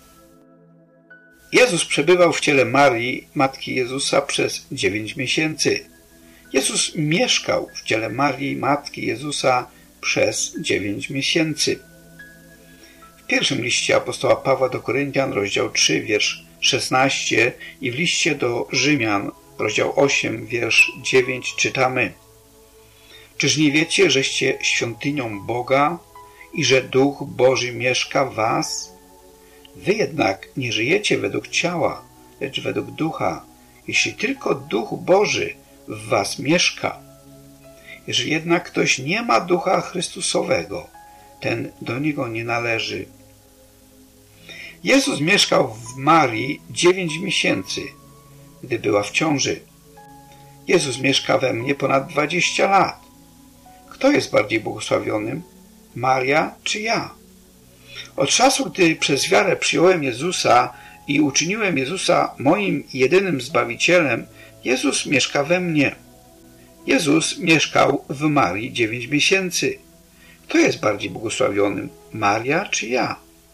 Jezus przebywał w ciele Marii, matki Jezusa, przez 9 miesięcy. Jezus mieszkał w ciele Marii, matki Jezusa, przez 9 miesięcy. W pierwszym liście apostoła Pawła do Koryntian, rozdział 3, wiersz 16 i w liście do Rzymian, rozdział 8, wiersz 9 czytamy: czyż nie wiecie, żeście świątynią Boga i że Duch Boży mieszka w was? Wy jednak nie żyjecie według ciała, lecz według Ducha, jeśli tylko Duch Boży w was mieszka. Jeżeli jednak ktoś nie ma Ducha Chrystusowego, ten do niego nie należy. Jezus mieszkał w Marii 9 miesięcy, gdy była w ciąży. Jezus mieszka we mnie ponad 20 lat. Kto jest bardziej błogosławionym? Maria czy ja? Od czasu, gdy przez wiarę przyjąłem Jezusa i uczyniłem Jezusa moim jedynym Zbawicielem, Jezus mieszka we mnie. Jezus mieszkał w Marii 9 miesięcy. Kto jest bardziej błogosławionym? Maria czy ja?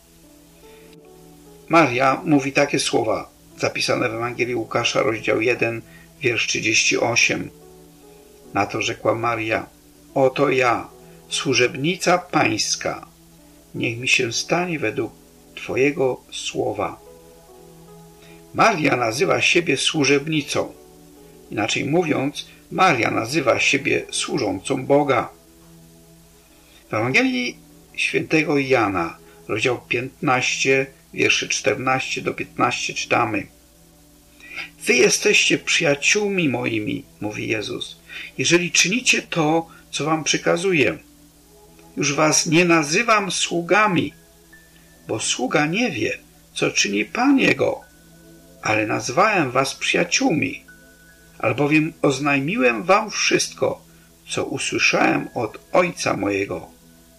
Maria mówi takie słowa zapisane w Ewangelii Łukasza, rozdział 1, wiersz 38. Na to rzekła Maria: oto ja, służebnica Pańska, niech mi się stanie według Twojego słowa. Maria nazywa siebie służebnicą. Inaczej mówiąc, Maria nazywa siebie służącą Boga. W Ewangelii Świętego Jana, rozdział 15, wiersze 14 do 15 czytamy: wy jesteście przyjaciółmi moimi, mówi Jezus, jeżeli czynicie to, co wam przykazuję. Już was nie nazywam sługami, bo sługa nie wie, co czyni Pan jego, ale nazwałem was przyjaciółmi, albowiem oznajmiłem wam wszystko, co usłyszałem od Ojca mojego.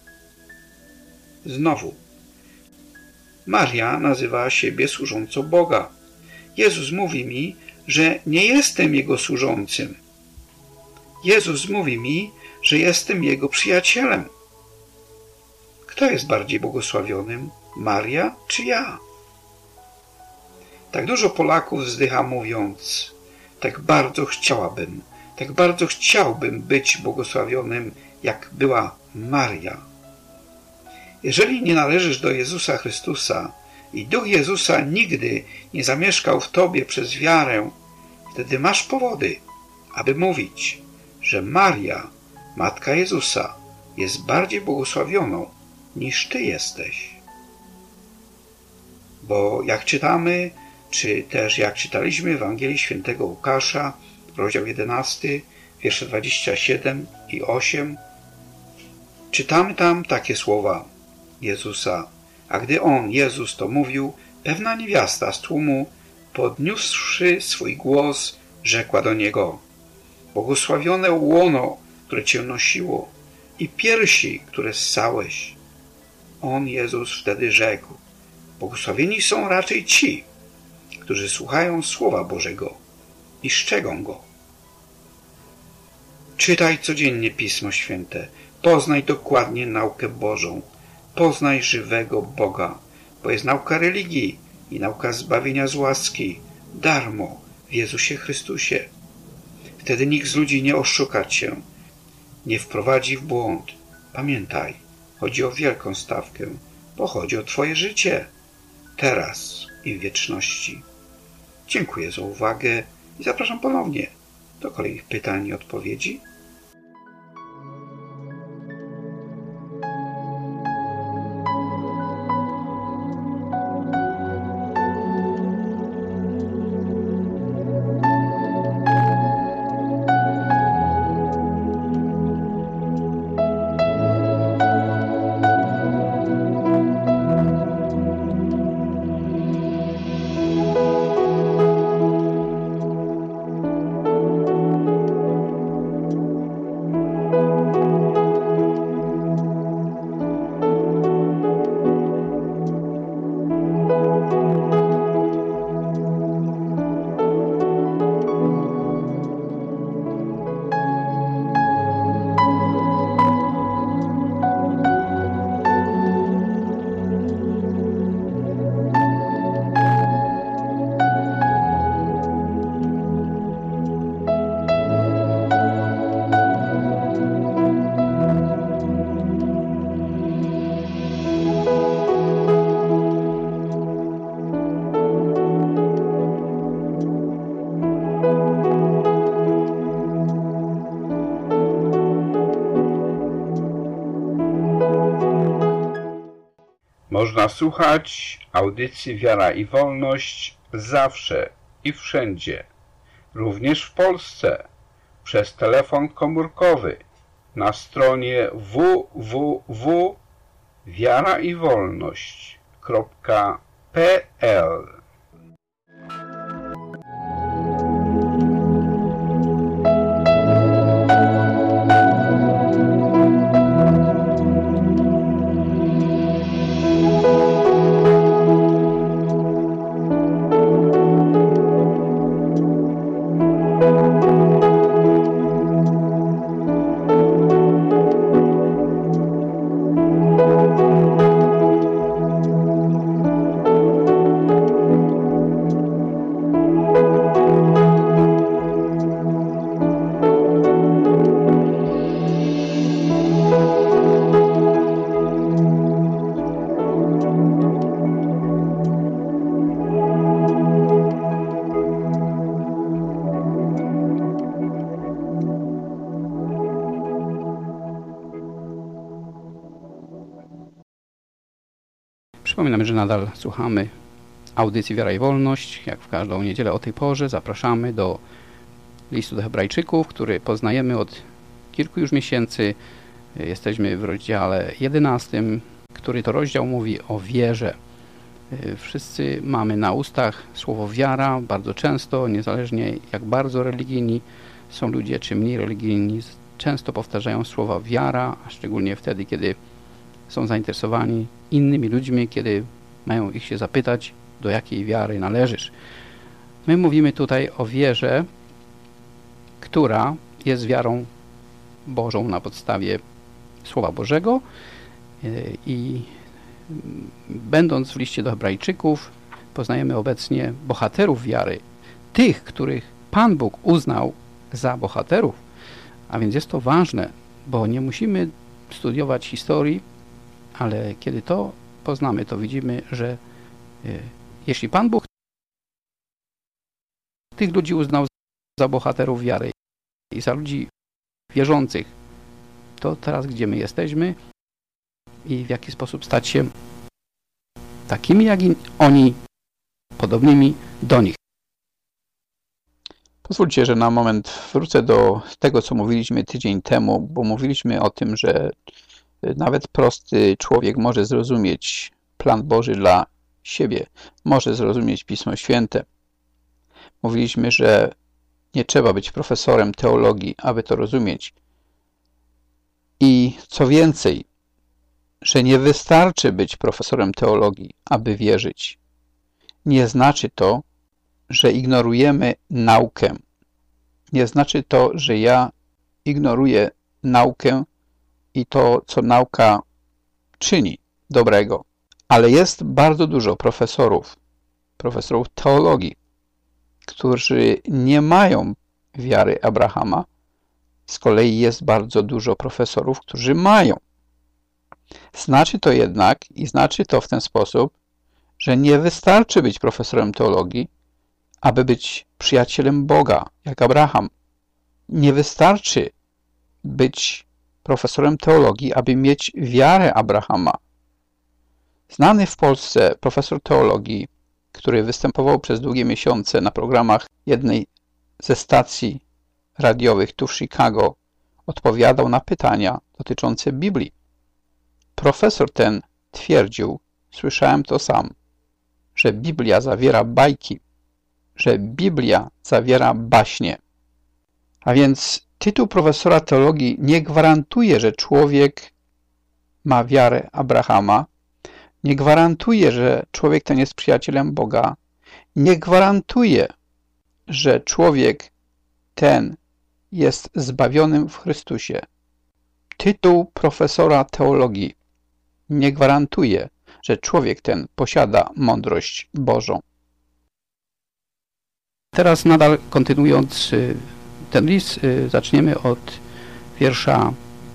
Znowu, Maria nazywa siebie służącą Boga. Jezus mówi mi, że nie jestem Jego służącym. Jezus mówi mi, że jestem Jego przyjacielem. Kto jest bardziej błogosławionym? Maria czy ja? Tak dużo Polaków wzdycha mówiąc: tak bardzo chciałbym być błogosławionym, jak była Maria. Jeżeli nie należysz do Jezusa Chrystusa i Duch Jezusa nigdy nie zamieszkał w tobie przez wiarę, wtedy masz powody, aby mówić, że Maria, Matka Jezusa, jest bardziej błogosławioną niż ty jesteś. Bo jak czytamy, czy też jak czytaliśmy w Ewangelii Świętego Łukasza, rozdział 11, wiersze 27 i 8, czytamy tam takie słowa Jezusa. A gdy on, Jezus, to mówił, pewna niewiasta z tłumu, podniósłszy swój głos, rzekła do Niego: błogosławione łono, które Cię nosiło, i piersi, które ssałeś. On, Jezus, wtedy rzekł: błogosławieni są raczej ci, którzy słuchają Słowa Bożego i strzegą Go. Czytaj codziennie Pismo Święte, poznaj dokładnie naukę Bożą, poznaj żywego Boga, bo jest nauka religii i nauka zbawienia z łaski, darmo w Jezusie Chrystusie. Wtedy nikt z ludzi nie oszuka cię, nie wprowadzi w błąd. Pamiętaj, chodzi o wielką stawkę, bo chodzi o twoje życie, teraz i w wieczności. Dziękuję za uwagę i zapraszam ponownie do kolejnych pytań i odpowiedzi. Można słuchać audycji Wiara i Wolność zawsze i wszędzie, również w Polsce, przez telefon komórkowy na stronie www.wiaraiwolność.pl. Przypominam, że nadal słuchamy audycji Wiara i Wolność. Jak w każdą niedzielę o tej porze zapraszamy do listu do Hebrajczyków, który poznajemy od kilku już miesięcy. Jesteśmy w rozdziale 11, który to rozdział mówi o wierze. Wszyscy mamy na ustach słowo wiara bardzo często, niezależnie jak bardzo religijni są ludzie, czy mniej religijni, często powtarzają słowa wiara, a szczególnie wtedy, kiedy są zainteresowani innymi ludźmi, kiedy mają ich się zapytać, do jakiej wiary należysz. My mówimy tutaj o wierze, która jest wiarą Bożą na podstawie Słowa Bożego i będąc w liście do Hebrajczyków poznajemy obecnie bohaterów wiary, tych, których Pan Bóg uznał za bohaterów, a więc jest to ważne, bo nie musimy studiować historii, ale kiedy to poznamy, to widzimy, że jeśli Pan Bóg tych ludzi uznał za bohaterów wiary i za ludzi wierzących, to teraz gdzie my jesteśmy i w jaki sposób stać się takimi jak i oni, podobnymi do nich. Pozwólcie, że na moment wrócę do tego, co mówiliśmy tydzień temu, bo mówiliśmy o tym, że nawet prosty człowiek może zrozumieć plan Boży dla siebie, może zrozumieć Pismo Święte. Mówiliśmy, że nie trzeba być profesorem teologii, aby to rozumieć. I co więcej, że nie wystarczy być profesorem teologii, aby wierzyć. Nie znaczy to, że ignorujemy naukę. Nie znaczy to, że ja ignoruję naukę i to, co nauka czyni dobrego. Ale jest bardzo dużo profesorów teologii, którzy nie mają wiary Abrahama. Z kolei jest bardzo dużo profesorów, którzy mają. Znaczy to jednak i znaczy to w ten sposób, że nie wystarczy być profesorem teologii, aby być przyjacielem Boga, jak Abraham. Nie wystarczy być profesorem teologii, aby mieć wiarę Abrahama. Znany w Polsce profesor teologii, który występował przez długie miesiące na programach jednej ze stacji radiowych tu w Chicago, odpowiadał na pytania dotyczące Biblii. Profesor ten twierdził, słyszałem to sam, że Biblia zawiera bajki, że Biblia zawiera baśnie. A więc tytuł profesora teologii nie gwarantuje, że człowiek ma wiarę Abrahama, nie gwarantuje, że człowiek ten jest przyjacielem Boga, nie gwarantuje, że człowiek ten jest zbawionym w Chrystusie. Tytuł profesora teologii nie gwarantuje, że człowiek ten posiada mądrość Bożą. Teraz nadal kontynuując ten list, zaczniemy od wiersza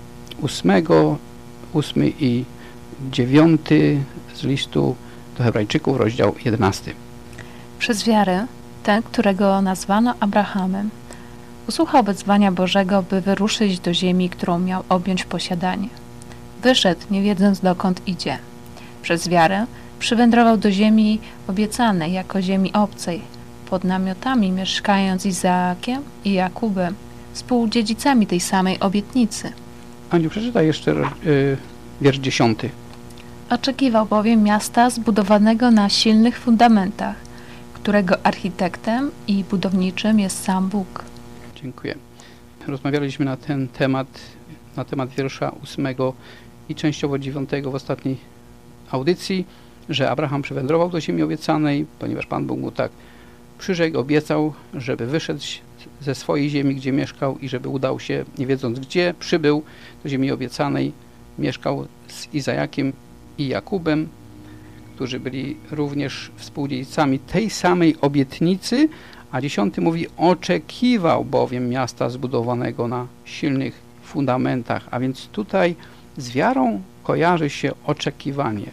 8 i 9 z listu do Hebrajczyków, rozdział 11. Przez wiarę ten, którego nazwano Abrahamem, usłuchał wezwania Bożego, by wyruszyć do ziemi, którą miał objąć w posiadanie. Wyszedł, nie wiedząc dokąd idzie. Przez wiarę przywędrował do ziemi obiecanej, jako ziemi obcej, pod namiotami mieszkając z Izaakiem i Jakubem, współdziedzicami tej samej obietnicy. Aniu, przeczytaj jeszcze wiersz 10. Oczekiwał bowiem miasta zbudowanego na silnych fundamentach, którego architektem i budowniczym jest sam Bóg. Dziękuję. Rozmawialiśmy na ten temat, na temat wiersza 8 i częściowo 9 w ostatniej audycji, że Abraham przywędrował do ziemi obiecanej, ponieważ Pan Bóg mu tak przyrzekł, obiecał, żeby wyszedł ze swojej ziemi, gdzie mieszkał i żeby udał się, nie wiedząc gdzie, przybył do ziemi obiecanej, mieszkał z Izajakiem i Jakubem, którzy byli również współdziedzicami tej samej obietnicy, a 10 mówi, oczekiwał bowiem miasta zbudowanego na silnych fundamentach, a więc tutaj z wiarą kojarzy się oczekiwanie.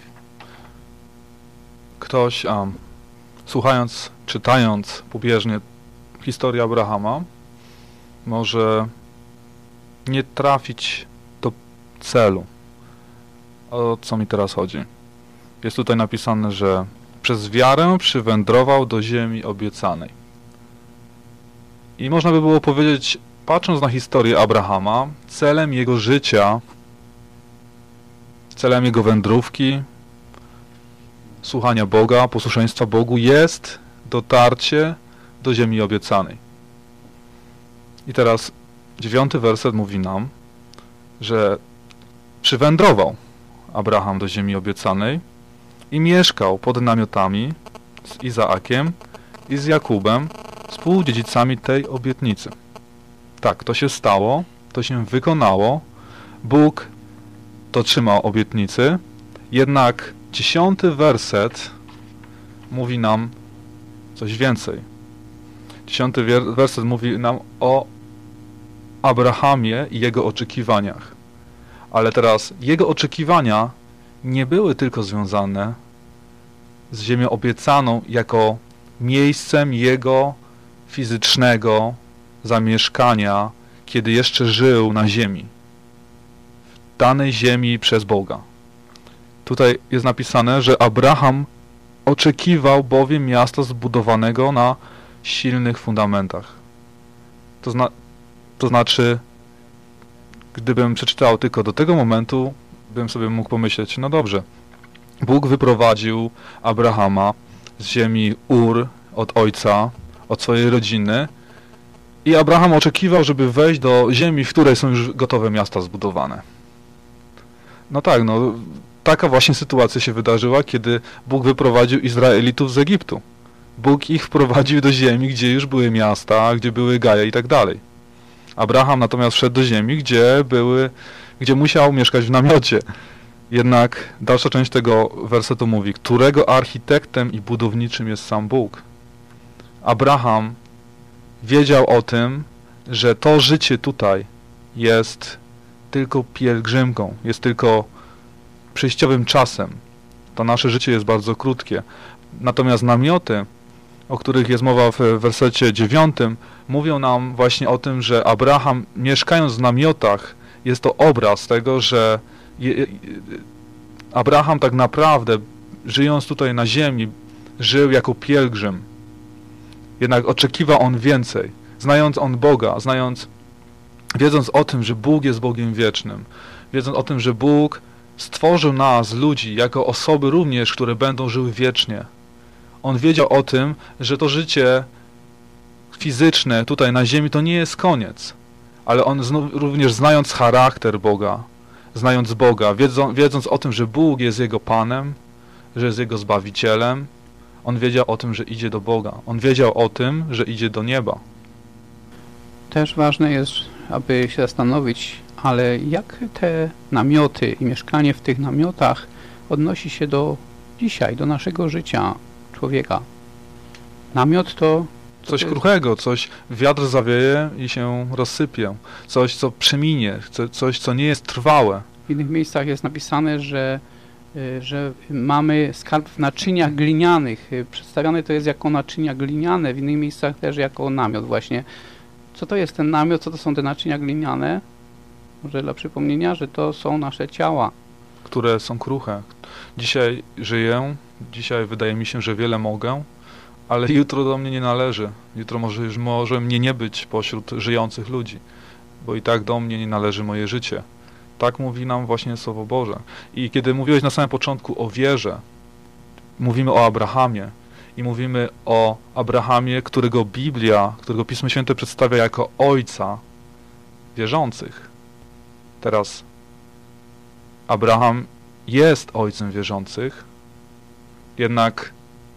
Ktoś, słuchając, czytając pobieżnie historię Abrahama, może nie trafić do celu. O co mi teraz chodzi? Jest tutaj napisane, że przez wiarę przywędrował do ziemi obiecanej. I można by było powiedzieć, patrząc na historię Abrahama, celem jego życia, celem jego wędrówki, słuchania Boga, posłuszeństwa Bogu jest dotarcie do ziemi obiecanej. I teraz 9 werset mówi nam, że przywędrował Abraham do ziemi obiecanej i mieszkał pod namiotami z Izaakiem i z Jakubem współdziedzicami tej obietnicy. Tak, to się stało, to się wykonało. Bóg dotrzymał obietnicy, jednak 10 werset mówi nam coś więcej. 10 werset mówi nam o Abrahamie i jego oczekiwaniach. Ale teraz jego oczekiwania nie były tylko związane z ziemią obiecaną jako miejscem jego fizycznego zamieszkania, kiedy jeszcze żył na ziemi, w danej ziemi przez Boga. Tutaj jest napisane, że Abraham oczekiwał bowiem miasta zbudowanego na silnych fundamentach. To znaczy, gdybym przeczytał tylko do tego momentu, bym sobie mógł pomyśleć, no dobrze, Bóg wyprowadził Abrahama z ziemi Ur od ojca, od swojej rodziny i Abraham oczekiwał, żeby wejść do ziemi, w której są już gotowe miasta zbudowane. No tak, no taka właśnie sytuacja się wydarzyła, kiedy Bóg wyprowadził Izraelitów z Egiptu. Bóg ich wprowadził do ziemi, gdzie już były miasta, gdzie były gaje i tak dalej. Abraham natomiast wszedł do ziemi, gdzie musiał mieszkać w namiocie. Jednak dalsza część tego wersetu mówi, którego architektem i budowniczym jest sam Bóg. Abraham wiedział o tym, że to życie tutaj jest tylko pielgrzymką, jest tylko przejściowym czasem. To nasze życie jest bardzo krótkie. Natomiast namioty, o których jest mowa w wersecie 9, mówią nam właśnie o tym, że Abraham, mieszkając w namiotach, jest to obraz tego, że Abraham tak naprawdę, żyjąc tutaj na ziemi, żył jako pielgrzym. Jednak oczekiwał on więcej. Znając on Boga, wiedząc o tym, że Bóg jest Bogiem wiecznym, wiedząc o tym, że Bóg stworzył nas, ludzi, jako osoby również, które będą żyły wiecznie. On wiedział o tym, że to życie fizyczne tutaj na ziemi to nie jest koniec. Ale on również znając charakter Boga, znając Boga, wiedząc o tym, że Bóg jest Jego Panem, że jest Jego Zbawicielem, on wiedział o tym, że idzie do Boga. On wiedział o tym, że idzie do nieba. Też ważne jest, aby się zastanowić, ale jak te namioty i mieszkanie w tych namiotach odnosi się do dzisiaj, do naszego życia człowieka. Namiot to coś kruchego, coś wiatr zawieje i się rozsypie. Coś, co przeminie, coś, co nie jest trwałe. W innych miejscach jest napisane, że mamy skarb w naczyniach glinianych. Przedstawiane to jest jako naczynia gliniane, w innych miejscach też jako namiot właśnie. Co to jest ten namiot, co to są te naczynia gliniane? Może dla przypomnienia, że to są nasze ciała. Które są kruche. Dzisiaj żyję, dzisiaj wydaje mi się, że wiele mogę, ale jutro do mnie nie należy. Jutro może mnie nie być pośród żyjących ludzi, bo i tak do mnie nie należy moje życie. Tak mówi nam właśnie Słowo Boże. I kiedy mówiłeś na samym początku o wierze, mówimy o Abrahamie i mówimy o Abrahamie, którego Pismo Święte przedstawia jako ojca wierzących. Teraz Abraham jest ojcem wierzących, jednak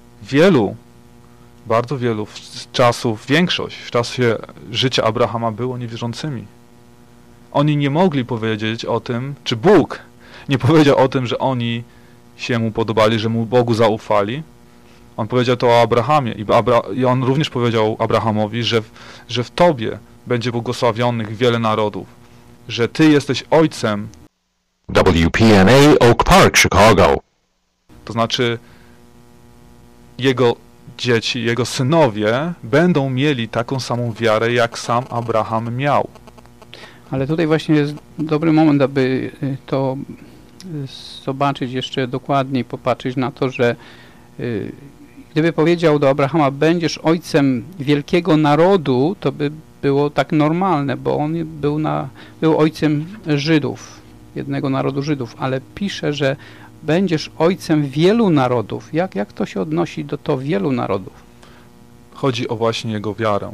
bardzo wielu większość w czasie życia Abrahama było niewierzącymi. Oni nie mogli powiedzieć o tym, czy Bóg nie powiedział o tym, że oni się mu podobali, że mu Bogu zaufali. On powiedział to o Abrahamie i on również powiedział Abrahamowi, że w tobie będzie błogosławionych wiele narodów, że ty jesteś ojcem. WPNA Oak Park, Chicago. To znaczy jego dzieci, jego synowie będą mieli taką samą wiarę, jak sam Abraham miał. Ale tutaj właśnie jest dobry moment, aby to zobaczyć jeszcze dokładniej, popatrzeć na to, że gdyby powiedział do Abrahama, będziesz ojcem wielkiego narodu, to by było tak normalne, bo on był ojcem Żydów, jednego narodu Żydów, ale pisze, że będziesz ojcem wielu narodów. Jak to się odnosi do to wielu narodów? Chodzi o właśnie jego wiarę,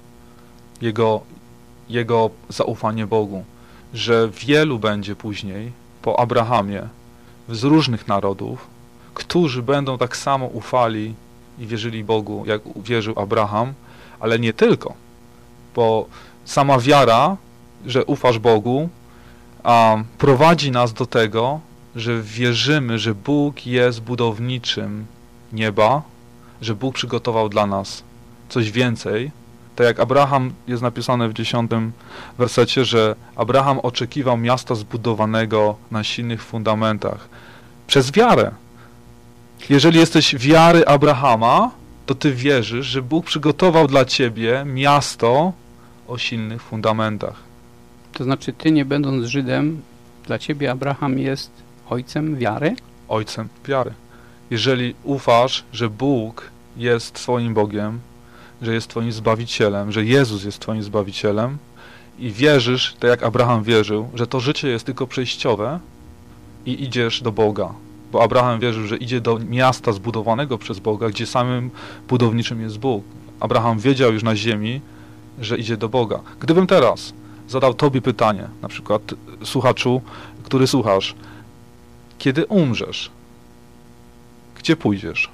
jego zaufanie Bogu, że wielu będzie później po Abrahamie z różnych narodów, którzy będą tak samo ufali i wierzyli Bogu, jak wierzył Abraham, ale nie tylko, bo sama wiara, że ufasz Bogu, prowadzi nas do tego, że wierzymy, że Bóg jest budowniczym nieba, że Bóg przygotował dla nas coś więcej. Tak jak Abraham, jest napisane w 10 wersecie, że Abraham oczekiwał miasta zbudowanego na silnych fundamentach. Przez wiarę. Jeżeli jesteś wiary Abrahama, to ty wierzysz, że Bóg przygotował dla ciebie miasto o silnych fundamentach. To znaczy, ty nie będąc Żydem, dla ciebie Abraham jest ojcem wiary? Ojcem wiary. Jeżeli ufasz, że Bóg jest twoim Bogiem, że jest twoim Zbawicielem, że Jezus jest twoim Zbawicielem i wierzysz, tak jak Abraham wierzył, że to życie jest tylko przejściowe i idziesz do Boga. Bo Abraham wierzył, że idzie do miasta zbudowanego przez Boga, gdzie samym budowniczym jest Bóg. Abraham wiedział już na ziemi, że idzie do Boga. Gdybym teraz zadał tobie pytanie, na przykład słuchaczu, który słuchasz, kiedy umrzesz, gdzie pójdziesz?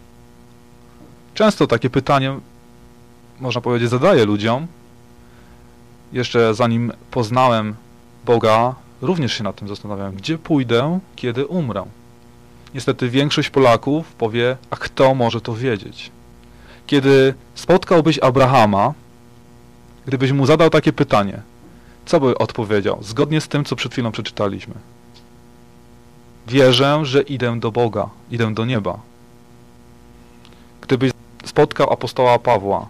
Często takie pytanie, można powiedzieć, zadaję ludziom. Jeszcze zanim poznałem Boga, również się nad tym zastanawiałem, gdzie pójdę, kiedy umrę. Niestety większość Polaków powie, a kto może to wiedzieć? Kiedy spotkałbyś Abrahama, gdybyś mu zadał takie pytanie, co by odpowiedział? Zgodnie z tym, co przed chwilą przeczytaliśmy. Wierzę, że idę do Boga, idę do nieba. Gdybyś spotkał apostoła Pawła,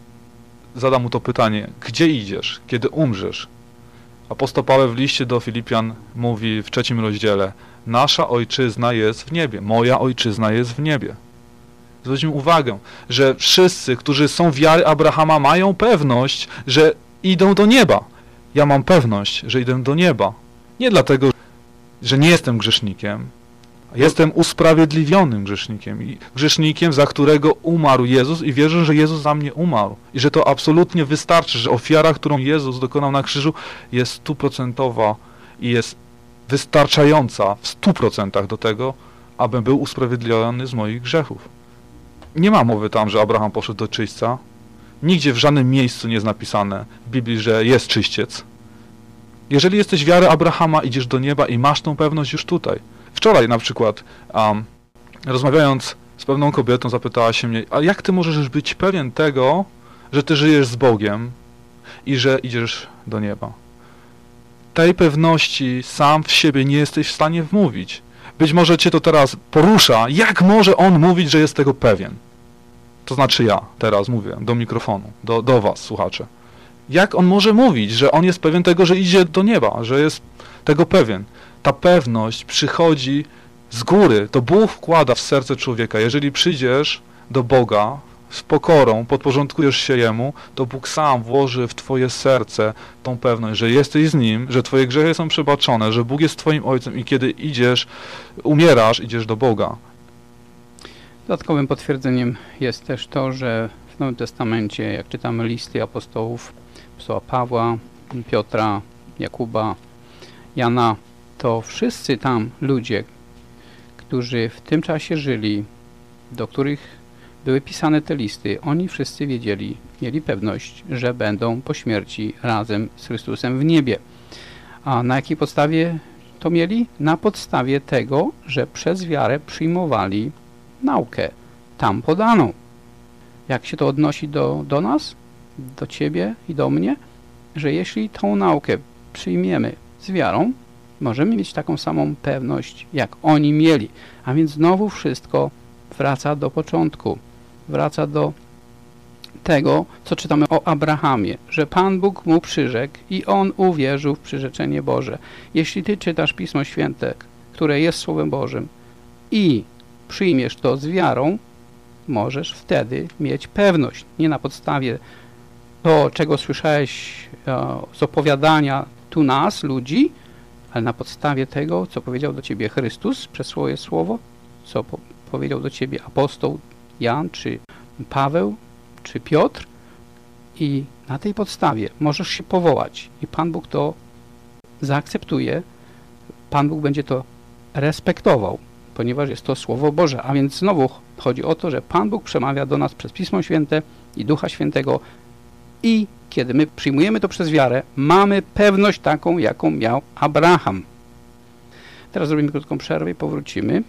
zadał mu to pytanie, gdzie idziesz, kiedy umrzesz? Apostoł Paweł w liście do Filipian mówi w 3 rozdziale, nasza ojczyzna jest w niebie, moja ojczyzna jest w niebie. Zwróćmy uwagę, że wszyscy, którzy są wiary Abrahama, mają pewność, że idą do nieba. Ja mam pewność, że idę do nieba. Nie dlatego, że nie jestem grzesznikiem, jestem usprawiedliwionym grzesznikiem. I grzesznikiem, za którego umarł Jezus i wierzę, że Jezus za mnie umarł. I że to absolutnie wystarczy, że ofiara, którą Jezus dokonał na krzyżu, jest 100% i jest wystarczająca w 100% do tego, abym był usprawiedliwiony z moich grzechów. Nie ma mowy tam, że Abraham poszedł do czyśćca. Nigdzie w żadnym miejscu nie jest napisane w Biblii, że jest czyściec. Jeżeli jesteś wiary Abrahama, idziesz do nieba i masz tą pewność już tutaj. Wczoraj na przykład, rozmawiając z pewną kobietą, zapytała się mnie, a jak ty możesz być pewien tego, że ty żyjesz z Bogiem i że idziesz do nieba? Tej pewności sam w siebie nie jesteś w stanie wmówić. Być może cię to teraz porusza. Jak może on mówić, że jest tego pewien? To znaczy ja teraz mówię do mikrofonu, do was, słuchacze. Jak on może mówić, że on jest pewien tego, że idzie do nieba, że jest tego pewien? Ta pewność przychodzi z góry. To Bóg wkłada w serce człowieka. Jeżeli przyjdziesz do Boga z pokorą, podporządkujesz się Jemu, to Bóg sam włoży w twoje serce tą pewność, że jesteś z Nim, że twoje grzechy są przebaczone, że Bóg jest twoim Ojcem i kiedy idziesz, umierasz, idziesz do Boga. Dodatkowym potwierdzeniem jest też to, że w Nowym Testamencie, jak czytamy listy apostołów, apostoła Pawła, Piotra, Jakuba, Jana, to wszyscy tam ludzie, którzy w tym czasie żyli, do których były pisane te listy, oni wszyscy wiedzieli, mieli pewność, że będą po śmierci razem z Chrystusem w niebie. A na jakiej podstawie to mieli? Na podstawie tego, że przez wiarę przyjmowali naukę tam podaną. Jak się to odnosi do nas, do ciebie i do mnie? Że jeśli tą naukę przyjmiemy z wiarą, możemy mieć taką samą pewność, jak oni mieli. A więc znowu wszystko wraca do początku. Wraca do tego, co czytamy o Abrahamie, że Pan Bóg mu przyrzekł i on uwierzył w przyrzeczenie Boże. Jeśli ty czytasz Pismo Święte, które jest Słowem Bożym i przyjmiesz to z wiarą, możesz wtedy mieć pewność. Nie na podstawie to, czego słyszałeś z opowiadania tu nas, ludzi, ale na podstawie tego, co powiedział do ciebie Chrystus przez swoje słowo, co powiedział do ciebie apostoł Jan, czy Paweł, czy Piotr, i na tej podstawie możesz się powołać i Pan Bóg to zaakceptuje, Pan Bóg będzie to respektował, ponieważ jest to Słowo Boże. A więc znowu Chodzi o to, że Pan Bóg przemawia do nas przez Pismo Święte i Ducha Świętego i kiedy my przyjmujemy to przez wiarę, mamy pewność taką, jaką miał Abraham. Teraz zrobimy krótką przerwę i powrócimy.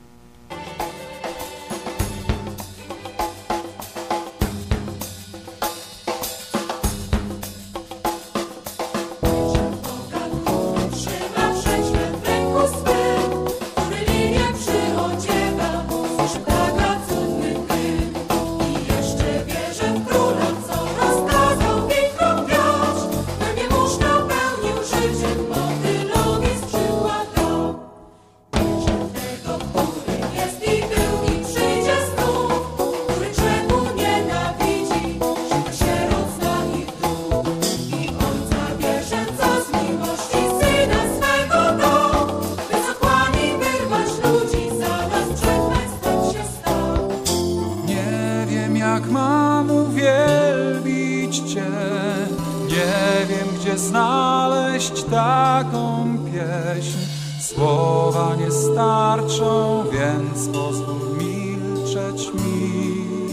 znaleźć taką pieśń. Słowa nie starczą, więc pozwól milczeć mi.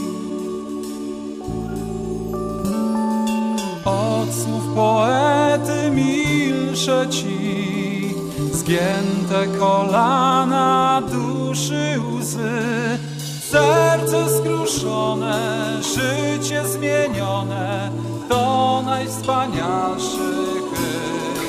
Od słów poety milczę ci, zgięte kolana, duszy łzy, serce skruszone, życie zmienione, to najwspanialszy hymn.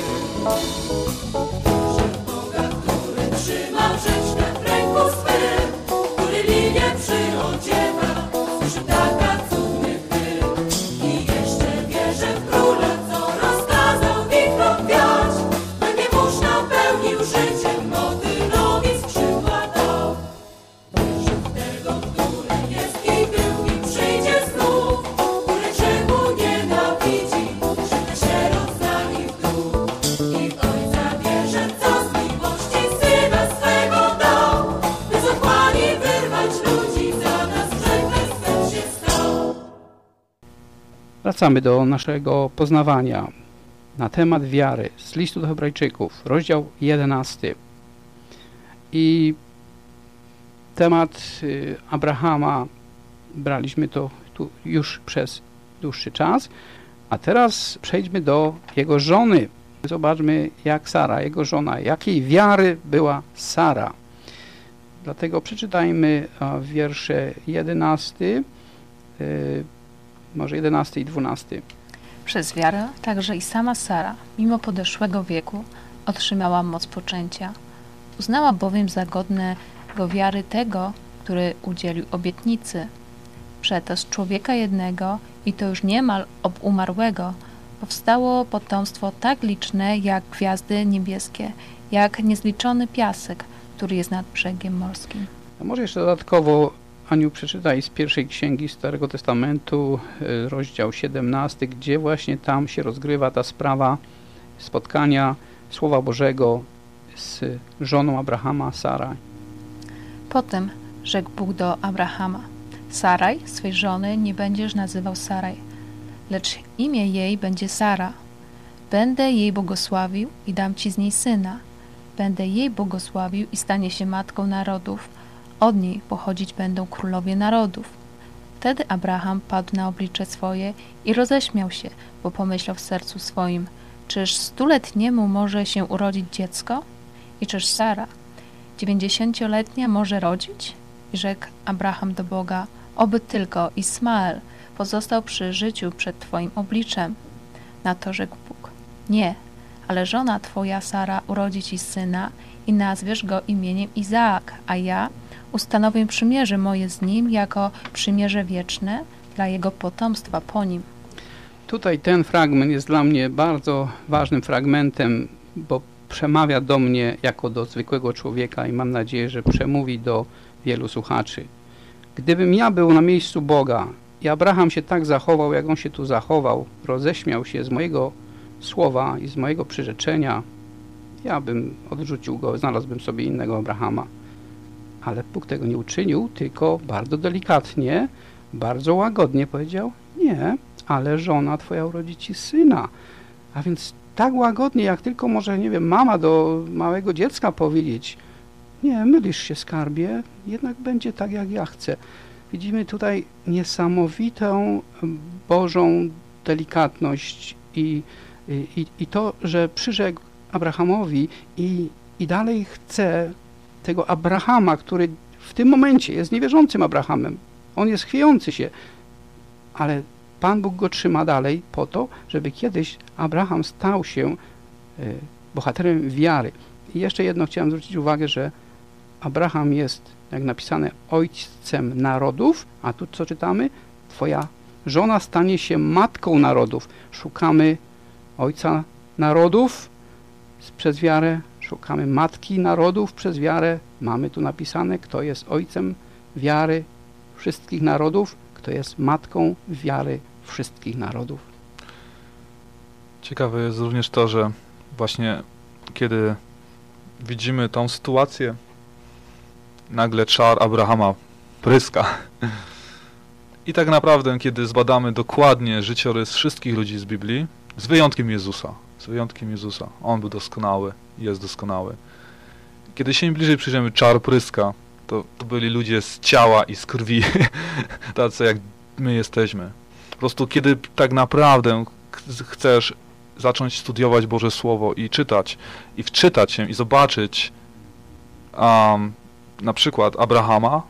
Boga, który trzyma rzeczne w ręku swym, który linię przyodziewa, słyszy taka cudny hymn. I jeszcze wierzę w Króla, co rozkazał wichrom wiać, by mórz napełnił życiem, motylowi skrzydła dał. Wierzę w tego, który jest i był i przyjdzie znów, który czemu nienawidzi, że sierot zna i wdów. I w Ojca wierzę, co z miłości Syna swego dał, by z otchłani wyrwać ludzi, za nas grzechem się stał. Wracamy do naszego poznawania na temat wiary z listu do Hebrajczyków, rozdział 11. I temat Abrahama braliśmy to tu już przez dłuższy czas, a teraz przejdźmy do jego żony. Zobaczmy, jak Sara, jego żona, jakiej wiary była Sara. Dlatego przeczytajmy wiersze 11, może 11 i 12. Przez wiarę także i sama Sara, mimo podeszłego wieku, otrzymała moc poczęcia. Uznała bowiem za godnego wiary tego, który udzielił obietnicy. Przeto z człowieka jednego, i to już niemal obumarłego, powstało potomstwo tak liczne jak gwiazdy niebieskie, jak niezliczony piasek, który jest nad brzegiem morskim. A może jeszcze dodatkowo, Aniu, przeczytaj z pierwszej księgi Starego Testamentu, rozdział 17, gdzie właśnie tam się rozgrywa ta sprawa spotkania Słowa Bożego z żoną Abrahama, Saraj. Potem rzekł Bóg do Abrahama: Saraj, swej żony, nie będziesz nazywał Saraj, lecz imię jej będzie Sara. Będę jej błogosławił i dam ci z niej syna. Będę jej błogosławił i stanie się matką narodów. Od niej pochodzić będą królowie narodów. Wtedy Abraham padł na oblicze swoje i roześmiał się, bo pomyślał w sercu swoim: czyż 100-letniemu może się urodzić dziecko? I czyż Sara, 90-letnia, może rodzić? I rzekł Abraham do Boga: oby tylko Ismael pozostał przy życiu przed Twoim obliczem. Na to rzekł Bóg: nie, ale żona Twoja Sara urodzi Ci syna i nazwiesz go imieniem Izaak, a ja ustanowię przymierze moje z nim jako przymierze wieczne dla jego potomstwa po nim. Tutaj ten fragment jest dla mnie bardzo ważnym fragmentem, bo przemawia do mnie jako do zwykłego człowieka i mam nadzieję, że przemówi do wielu słuchaczy. Gdybym ja był na miejscu Boga i Abraham się tak zachował, jak on się tu zachował, roześmiał się z mojego słowa i z mojego przyrzeczenia, ja bym odrzucił go, znalazłbym sobie innego Abrahama. Ale Bóg tego nie uczynił, tylko bardzo delikatnie, bardzo łagodnie powiedział: nie, ale żona Twoja urodzi Ci syna. A więc tak łagodnie, jak tylko może, nie wiem, mama do małego dziecka powiedzieć: nie, mylisz się, skarbie, jednak będzie tak, jak ja chcę. Widzimy tutaj niesamowitą Bożą delikatność i to, że przyrzekł Abrahamowi i dalej chce tego Abrahama, który w tym momencie jest niewierzącym Abrahamem. On jest chwiejący się, ale Pan Bóg go trzyma dalej po to, żeby kiedyś Abraham stał się bohaterem wiary. I jeszcze jedno chciałem zwrócić uwagę, że Abraham jest, jak napisane, ojcem narodów, a tu co czytamy? Twoja żona stanie się matką narodów. Szukamy ojca narodów przez wiarę, szukamy matki narodów przez wiarę. Mamy tu napisane, kto jest ojcem wiary wszystkich narodów, kto jest matką wiary wszystkich narodów. Ciekawe jest również to, że właśnie kiedy widzimy tą sytuację, nagle czar Abrahama pryska. I tak naprawdę, kiedy zbadamy dokładnie życiorys wszystkich ludzi z Biblii, z wyjątkiem Jezusa, on był doskonały, jest doskonały. Kiedy się im bliżej przyjrzymy, czar pryska, to byli ludzie z ciała i z krwi, tacy jak my jesteśmy. Po prostu kiedy tak naprawdę chcesz zacząć studiować Boże Słowo i czytać, i wczytać się, i zobaczyć na przykład Abrahama,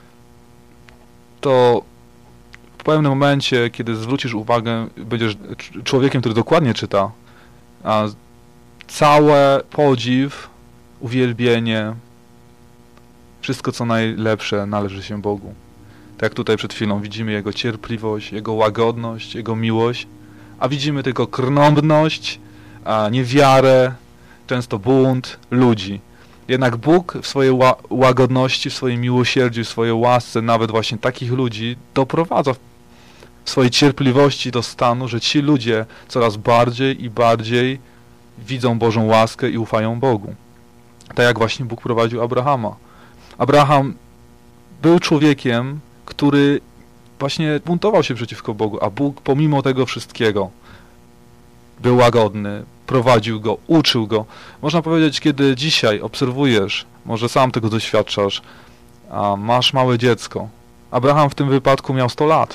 to w pewnym momencie, kiedy zwrócisz uwagę, będziesz człowiekiem, który dokładnie czyta, a całe podziw, uwielbienie, wszystko co najlepsze należy się Bogu. Tak jak tutaj przed chwilą widzimy Jego cierpliwość, Jego łagodność, Jego miłość, a widzimy tylko krnąbność, niewiarę, często bunt ludzi. Jednak Bóg w swojej łagodności, w swojej miłosierdziu, w swojej łasce nawet właśnie takich ludzi doprowadza w swojej cierpliwości do stanu, że ci ludzie coraz bardziej i bardziej widzą Bożą łaskę i ufają Bogu. Tak jak właśnie Bóg prowadził Abrahama. Abraham był człowiekiem, który właśnie buntował się przeciwko Bogu, a Bóg pomimo tego wszystkiego był łagodny, prowadził go, uczył go. Można powiedzieć, kiedy dzisiaj obserwujesz, może sam tego doświadczasz, a masz małe dziecko. Abraham w tym wypadku miał 100 lat.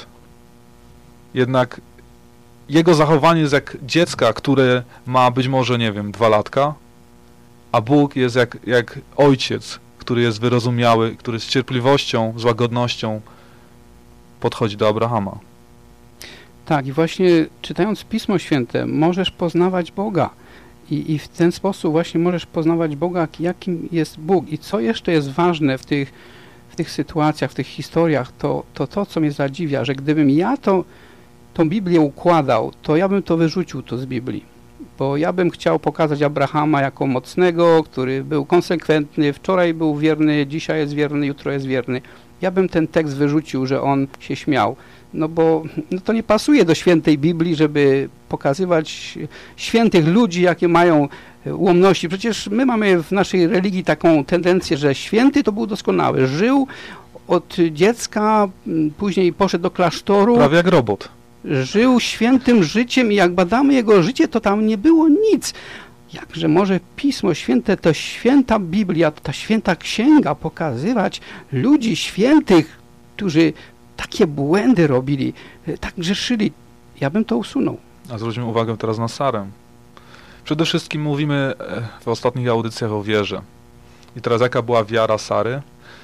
Jednak jego zachowanie jest jak dziecka, które ma być może, nie wiem, 2 latka, a Bóg jest jak ojciec, który jest wyrozumiały, który z cierpliwością, z łagodnością podchodzi do Abrahama. Tak, i właśnie czytając Pismo Święte możesz poznawać Boga i w ten sposób właśnie możesz poznawać Boga, jakim jest Bóg. I co jeszcze jest ważne w tych sytuacjach, w tych historiach, to co mnie zadziwia, że gdybym ja tą Biblię układał, to ja bym to wyrzucił z Biblii. Bo ja bym chciał pokazać Abrahama jako mocnego, który był konsekwentny, wczoraj był wierny, dzisiaj jest wierny, jutro jest wierny. Ja bym ten tekst wyrzucił, że on się śmiał. No bo to nie pasuje do świętej Biblii, żeby pokazywać świętych ludzi, jakie mają ułomności. Przecież my mamy w naszej religii taką tendencję, że święty to był doskonały. Żył od dziecka, później poszedł do klasztoru. Prawie jak robot. Żył świętym życiem i jak badamy jego życie, to tam nie było nic. Jakże może Pismo Święte, to święta Biblia, ta święta księga pokazywać ludzi świętych, którzy takie błędy robili, tak grzeszyli. Ja bym to usunął. A zwróćmy uwagę teraz na Sarę. Przede wszystkim mówimy w ostatnich audycjach o wierze. I teraz jaka była wiara Sary?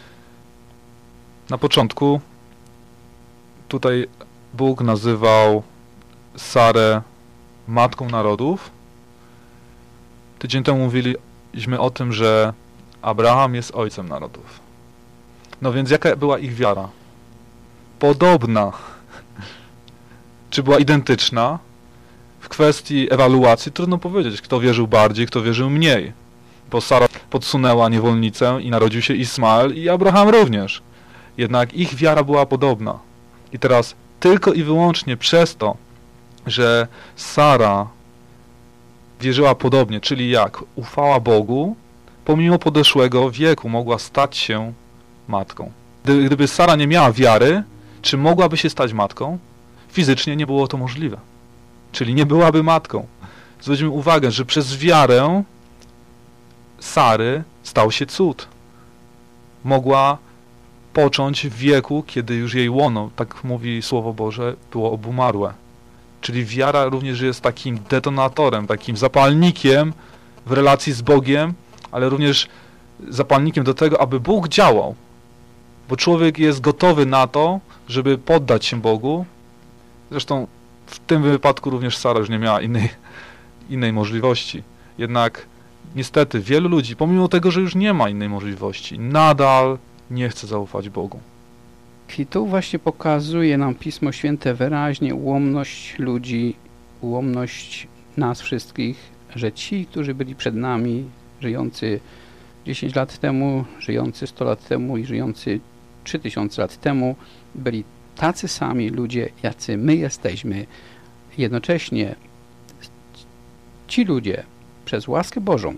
Na początku tutaj Bóg nazywał Sarę matką narodów. Tydzień temu mówiliśmy o tym, że Abraham jest ojcem narodów. No więc jaka była ich wiara? Podobna. Czy była identyczna? W kwestii ewaluacji trudno powiedzieć, kto wierzył bardziej, kto wierzył mniej. Bo Sara podsunęła niewolnicę i narodził się Ismael i Abraham również. Jednak ich wiara była podobna. I teraz tylko i wyłącznie przez to, że Sara wierzyła podobnie, czyli jak? Ufała Bogu, pomimo podeszłego wieku mogła stać się matką. Gdyby Sara nie miała wiary, czy mogłaby się stać matką? Fizycznie nie było to możliwe. Czyli nie byłaby matką. Zwróćmy uwagę, że przez wiarę Sary stał się cud. mogła począć w wieku, kiedy już jej łono, tak mówi Słowo Boże, było obumarłe. Czyli wiara również jest takim detonatorem, takim zapalnikiem w relacji z Bogiem, ale również zapalnikiem do tego, aby Bóg działał. Bo człowiek jest gotowy na to, żeby poddać się Bogu. Zresztą w tym wypadku również Sara już nie miała innej możliwości. Jednak niestety wielu ludzi, pomimo tego, że już nie ma innej możliwości, nadal nie chce zaufać Bogu. I tu właśnie pokazuje nam Pismo Święte wyraźnie ułomność ludzi, ułomność nas wszystkich, że ci, którzy byli przed nami, żyjący 10 lat temu, żyjący 100 lat temu i żyjący 3000 lat temu, byli tacy sami ludzie, jacy my jesteśmy. Jednocześnie ci ludzie przez łaskę Bożą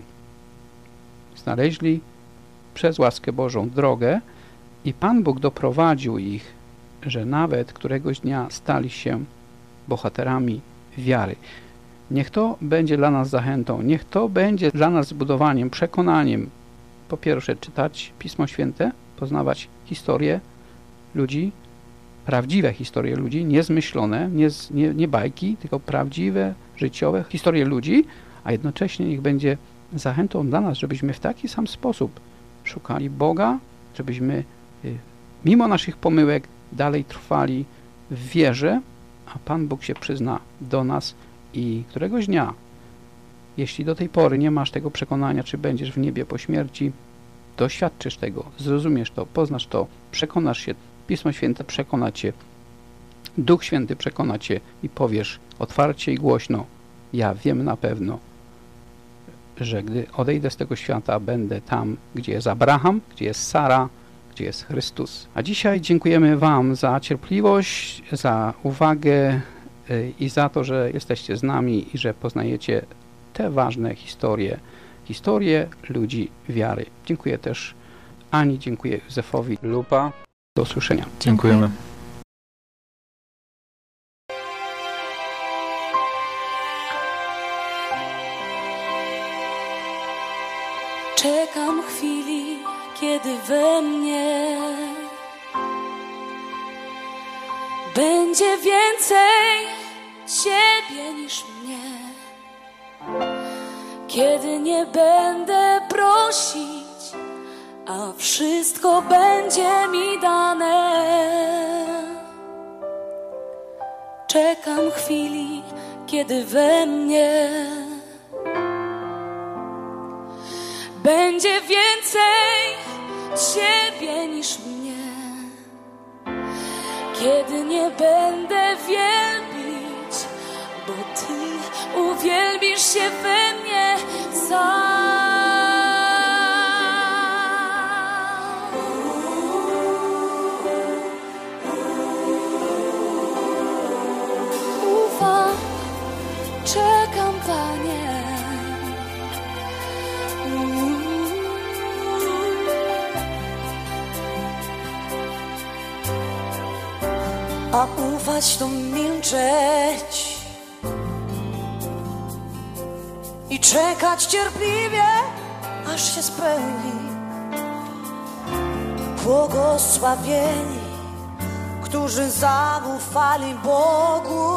znaleźli przez łaskę Bożą drogę i Pan Bóg doprowadził ich, że nawet któregoś dnia stali się bohaterami wiary. Niech to będzie dla nas zachętą, niech to będzie dla nas zbudowaniem, przekonaniem. Po pierwsze, czytać Pismo Święte, poznawać historię ludzi, prawdziwe historie ludzi, nie zmyślone, nie bajki, tylko prawdziwe, życiowe historie ludzi, a jednocześnie niech będzie zachętą dla nas, żebyśmy w taki sam sposób szukali Boga, żebyśmy mimo naszych pomyłek dalej trwali w wierze, a Pan Bóg się przyzna do nas i któregoś dnia, jeśli do tej pory nie masz tego przekonania, czy będziesz w niebie po śmierci, doświadczysz tego, zrozumiesz to, poznasz to, przekonasz się, Pismo Święte przekona cię, Duch Święty przekona cię i powiesz otwarcie i głośno, ja wiem na pewno, że gdy odejdę z tego świata, będę tam, gdzie jest Abraham, gdzie jest Sara, gdzie jest Chrystus. A dzisiaj dziękujemy Wam za cierpliwość, za uwagę i za to, że jesteście z nami i że poznajecie te ważne historie ludzi wiary. Dziękuję też Ani, dziękuję Józefowi Lupa. Do usłyszenia. Dziękujemy. Czekam chwili, kiedy we mnie będzie więcej Ciebie niż mnie. Kiedy nie będę prosić, a wszystko będzie mi dane. Czekam chwili, kiedy we mnie będzie więcej Ciebie niż mnie. Kiedy nie będę wielbić, bo Ty uwielbisz się we mnie sam. Ufam, czekam, Panie. A ufać to milczeć i czekać cierpliwie, aż się spełni. Błogosławieni, którzy zaufali Bogu.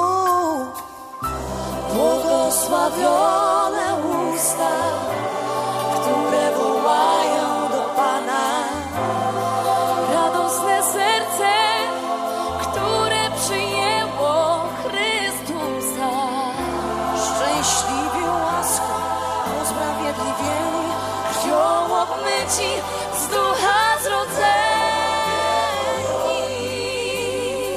Błogosławione usta, które wołają do Pana. Radosne serce, które przyjęło Chrystusa. Szczęśliwi łaską, usprawiedliwieni, krwią obmyci, z ducha zrodzeni.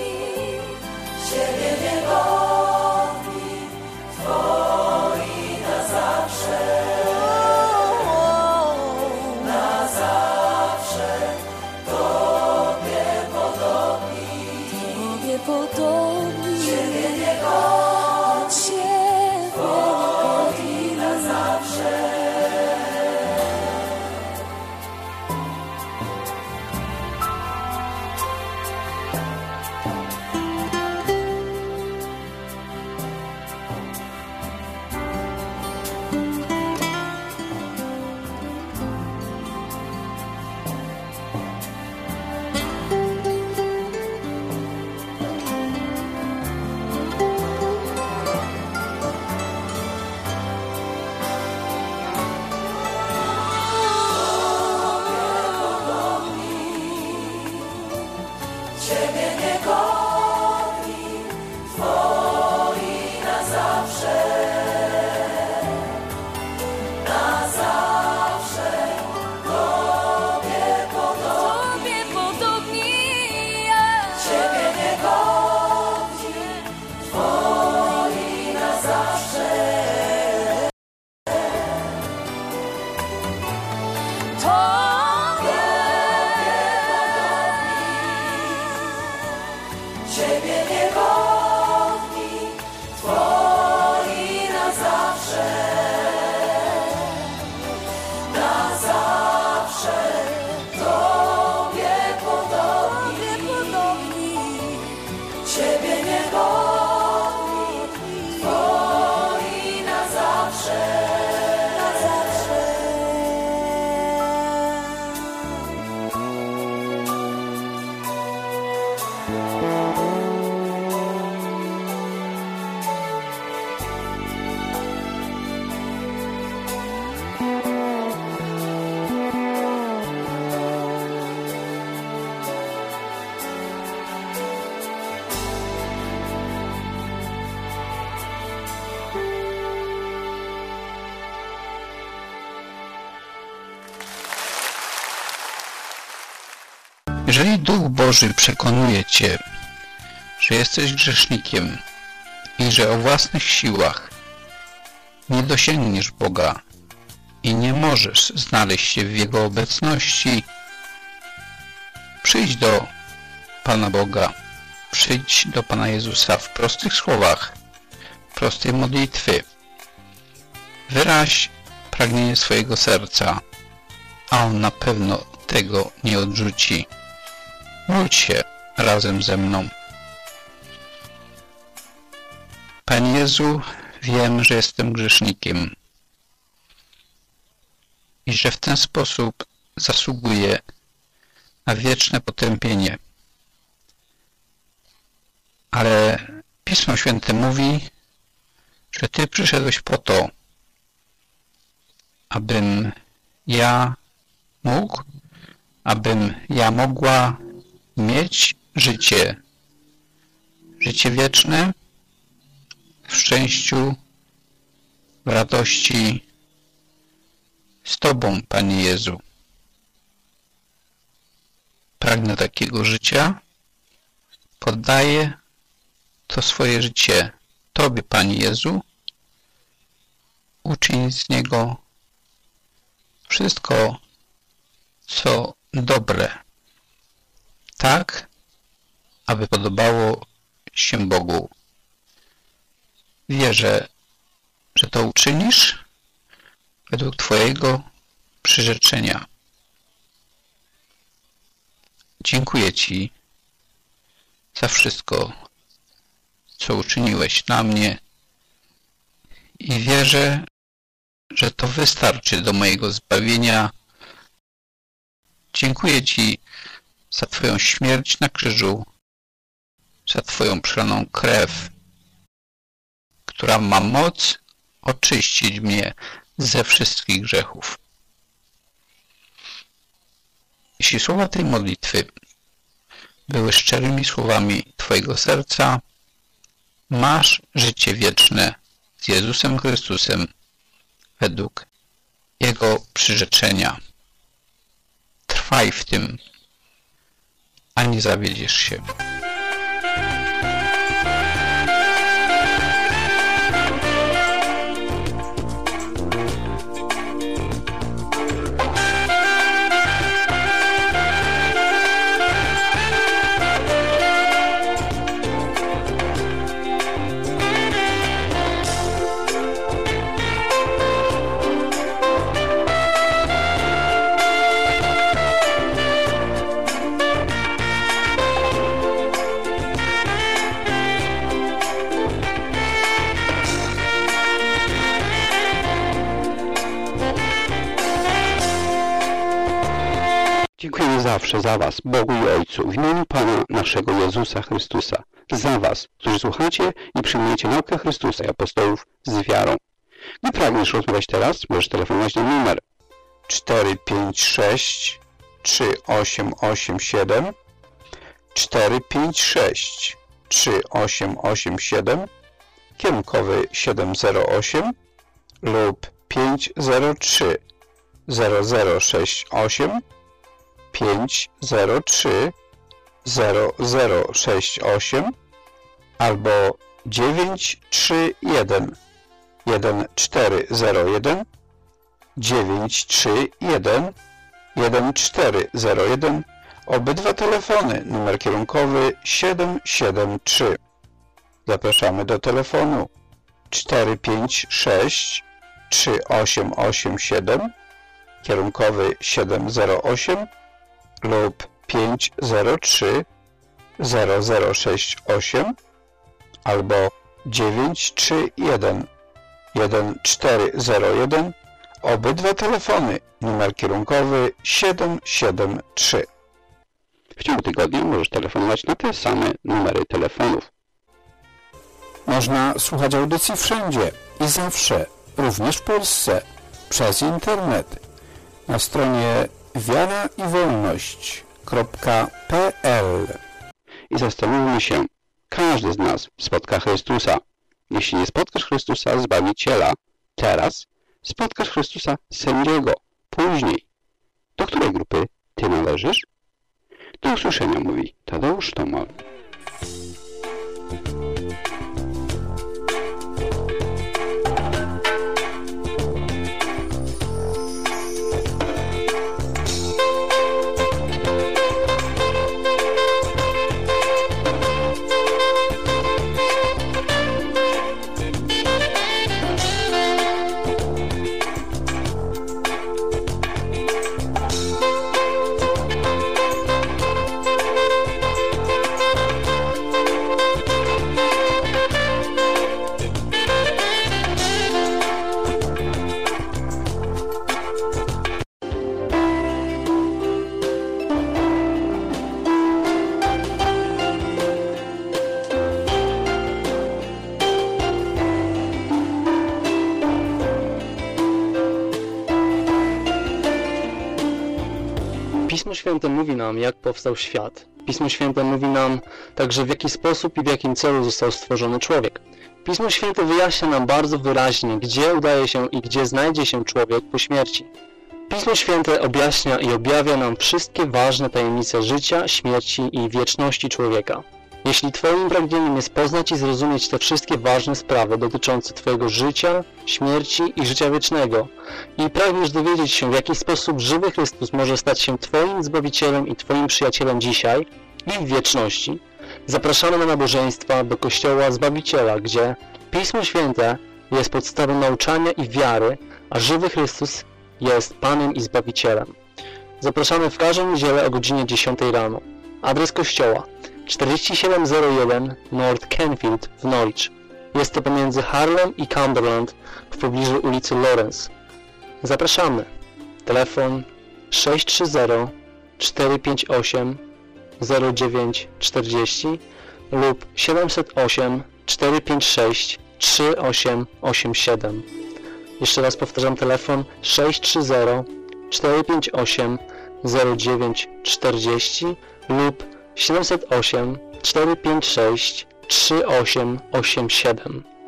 Ciebie niegodni, Twoi Jeżeli Duch Boży przekonuje Cię, że jesteś grzesznikiem i że o własnych siłach nie dosięgniesz Boga i nie możesz znaleźć się w Jego obecności, przyjdź do Pana Boga, przyjdź do Pana Jezusa w prostych słowach, prostej modlitwy. Wyraź pragnienie swojego serca, a On na pewno tego nie odrzuci. Módl się razem ze mną. Panie Jezu, wiem, że jestem grzesznikiem i że w ten sposób zasługuję na wieczne potępienie. Ale Pismo Święte mówi, że Ty przyszedłeś po to, abym ja mógł, abym ja mogła mieć życie wieczne w szczęściu, w radości z Tobą, Panie Jezu. Pragnę takiego życia, poddaję to swoje życie Tobie, Panie Jezu. Uczyń z niego wszystko, co dobre, tak, aby podobało się Bogu. Wierzę, że to uczynisz według Twojego przyrzeczenia. Dziękuję Ci za wszystko, co uczyniłeś na mnie i wierzę, że to wystarczy do mojego zbawienia. Dziękuję Ci za Twoją śmierć na krzyżu, za Twoją przelaną krew, która ma moc oczyścić mnie ze wszystkich grzechów. Jeśli słowa tej modlitwy były szczerymi słowami Twojego serca, masz życie wieczne z Jezusem Chrystusem według Jego przyrzeczenia. Trwaj w tym, a nie zawiedziesz się. Dziękujemy zawsze za Was, Bogu i Ojcu, w imieniu Pana naszego Jezusa Chrystusa, za Was, którzy słuchacie i przyjmujecie naukę Chrystusa i apostołów z wiarą. Gdy pragniesz rozmawiać teraz, możesz telefonować na numer 456 3887 456 3887 kierunkowy 708 lub 503 0068 503 0068 albo 931 1401 931 1401. Obydwa telefony, numer kierunkowy 773. Zapraszamy do telefonu 456 3887 kierunkowy 708 lub 503 0068 albo 931 1401. Obydwa telefony, numer kierunkowy 773. W ciągu tygodnia możesz telefonować na te same numery telefonów. Można słuchać audycji wszędzie i zawsze, również w Polsce, przez internet. Na stronie wiaraiwolność.pl. I zastanówmy się, każdy z nas spotka Chrystusa. Jeśli nie spotkasz Chrystusa, Zbawiciela, teraz spotkasz Chrystusa sędziego, później. Do której grupy Ty należysz? Do usłyszenia, mówi Tadeusz Tomal. Pismo Święte mówi nam, jak powstał świat. Pismo Święte mówi nam także, w jaki sposób i w jakim celu został stworzony człowiek. Pismo Święte wyjaśnia nam bardzo wyraźnie, gdzie udaje się i gdzie znajdzie się człowiek po śmierci. Pismo Święte objaśnia i objawia nam wszystkie ważne tajemnice życia, śmierci i wieczności człowieka. Jeśli Twoim pragnieniem jest poznać i zrozumieć te wszystkie ważne sprawy dotyczące Twojego życia, śmierci i życia wiecznego i pragniesz dowiedzieć się, w jaki sposób żywy Chrystus może stać się Twoim Zbawicielem i Twoim przyjacielem dzisiaj i w wieczności, zapraszamy na nabożeństwa do Kościoła Zbawiciela, gdzie Pismo Święte jest podstawą nauczania i wiary, a żywy Chrystus jest Panem i Zbawicielem. Zapraszamy w każdą niedzielę o godzinie 10 rano. Adres kościoła 4701 North Canfield w Norwich. Jest to pomiędzy Harlem i Cumberland w pobliżu ulicy Lawrence. Zapraszamy. Telefon 630-458-0940 lub 708-456-3887. Jeszcze raz powtarzam telefon 630-458-0940 lub 708-456-3887.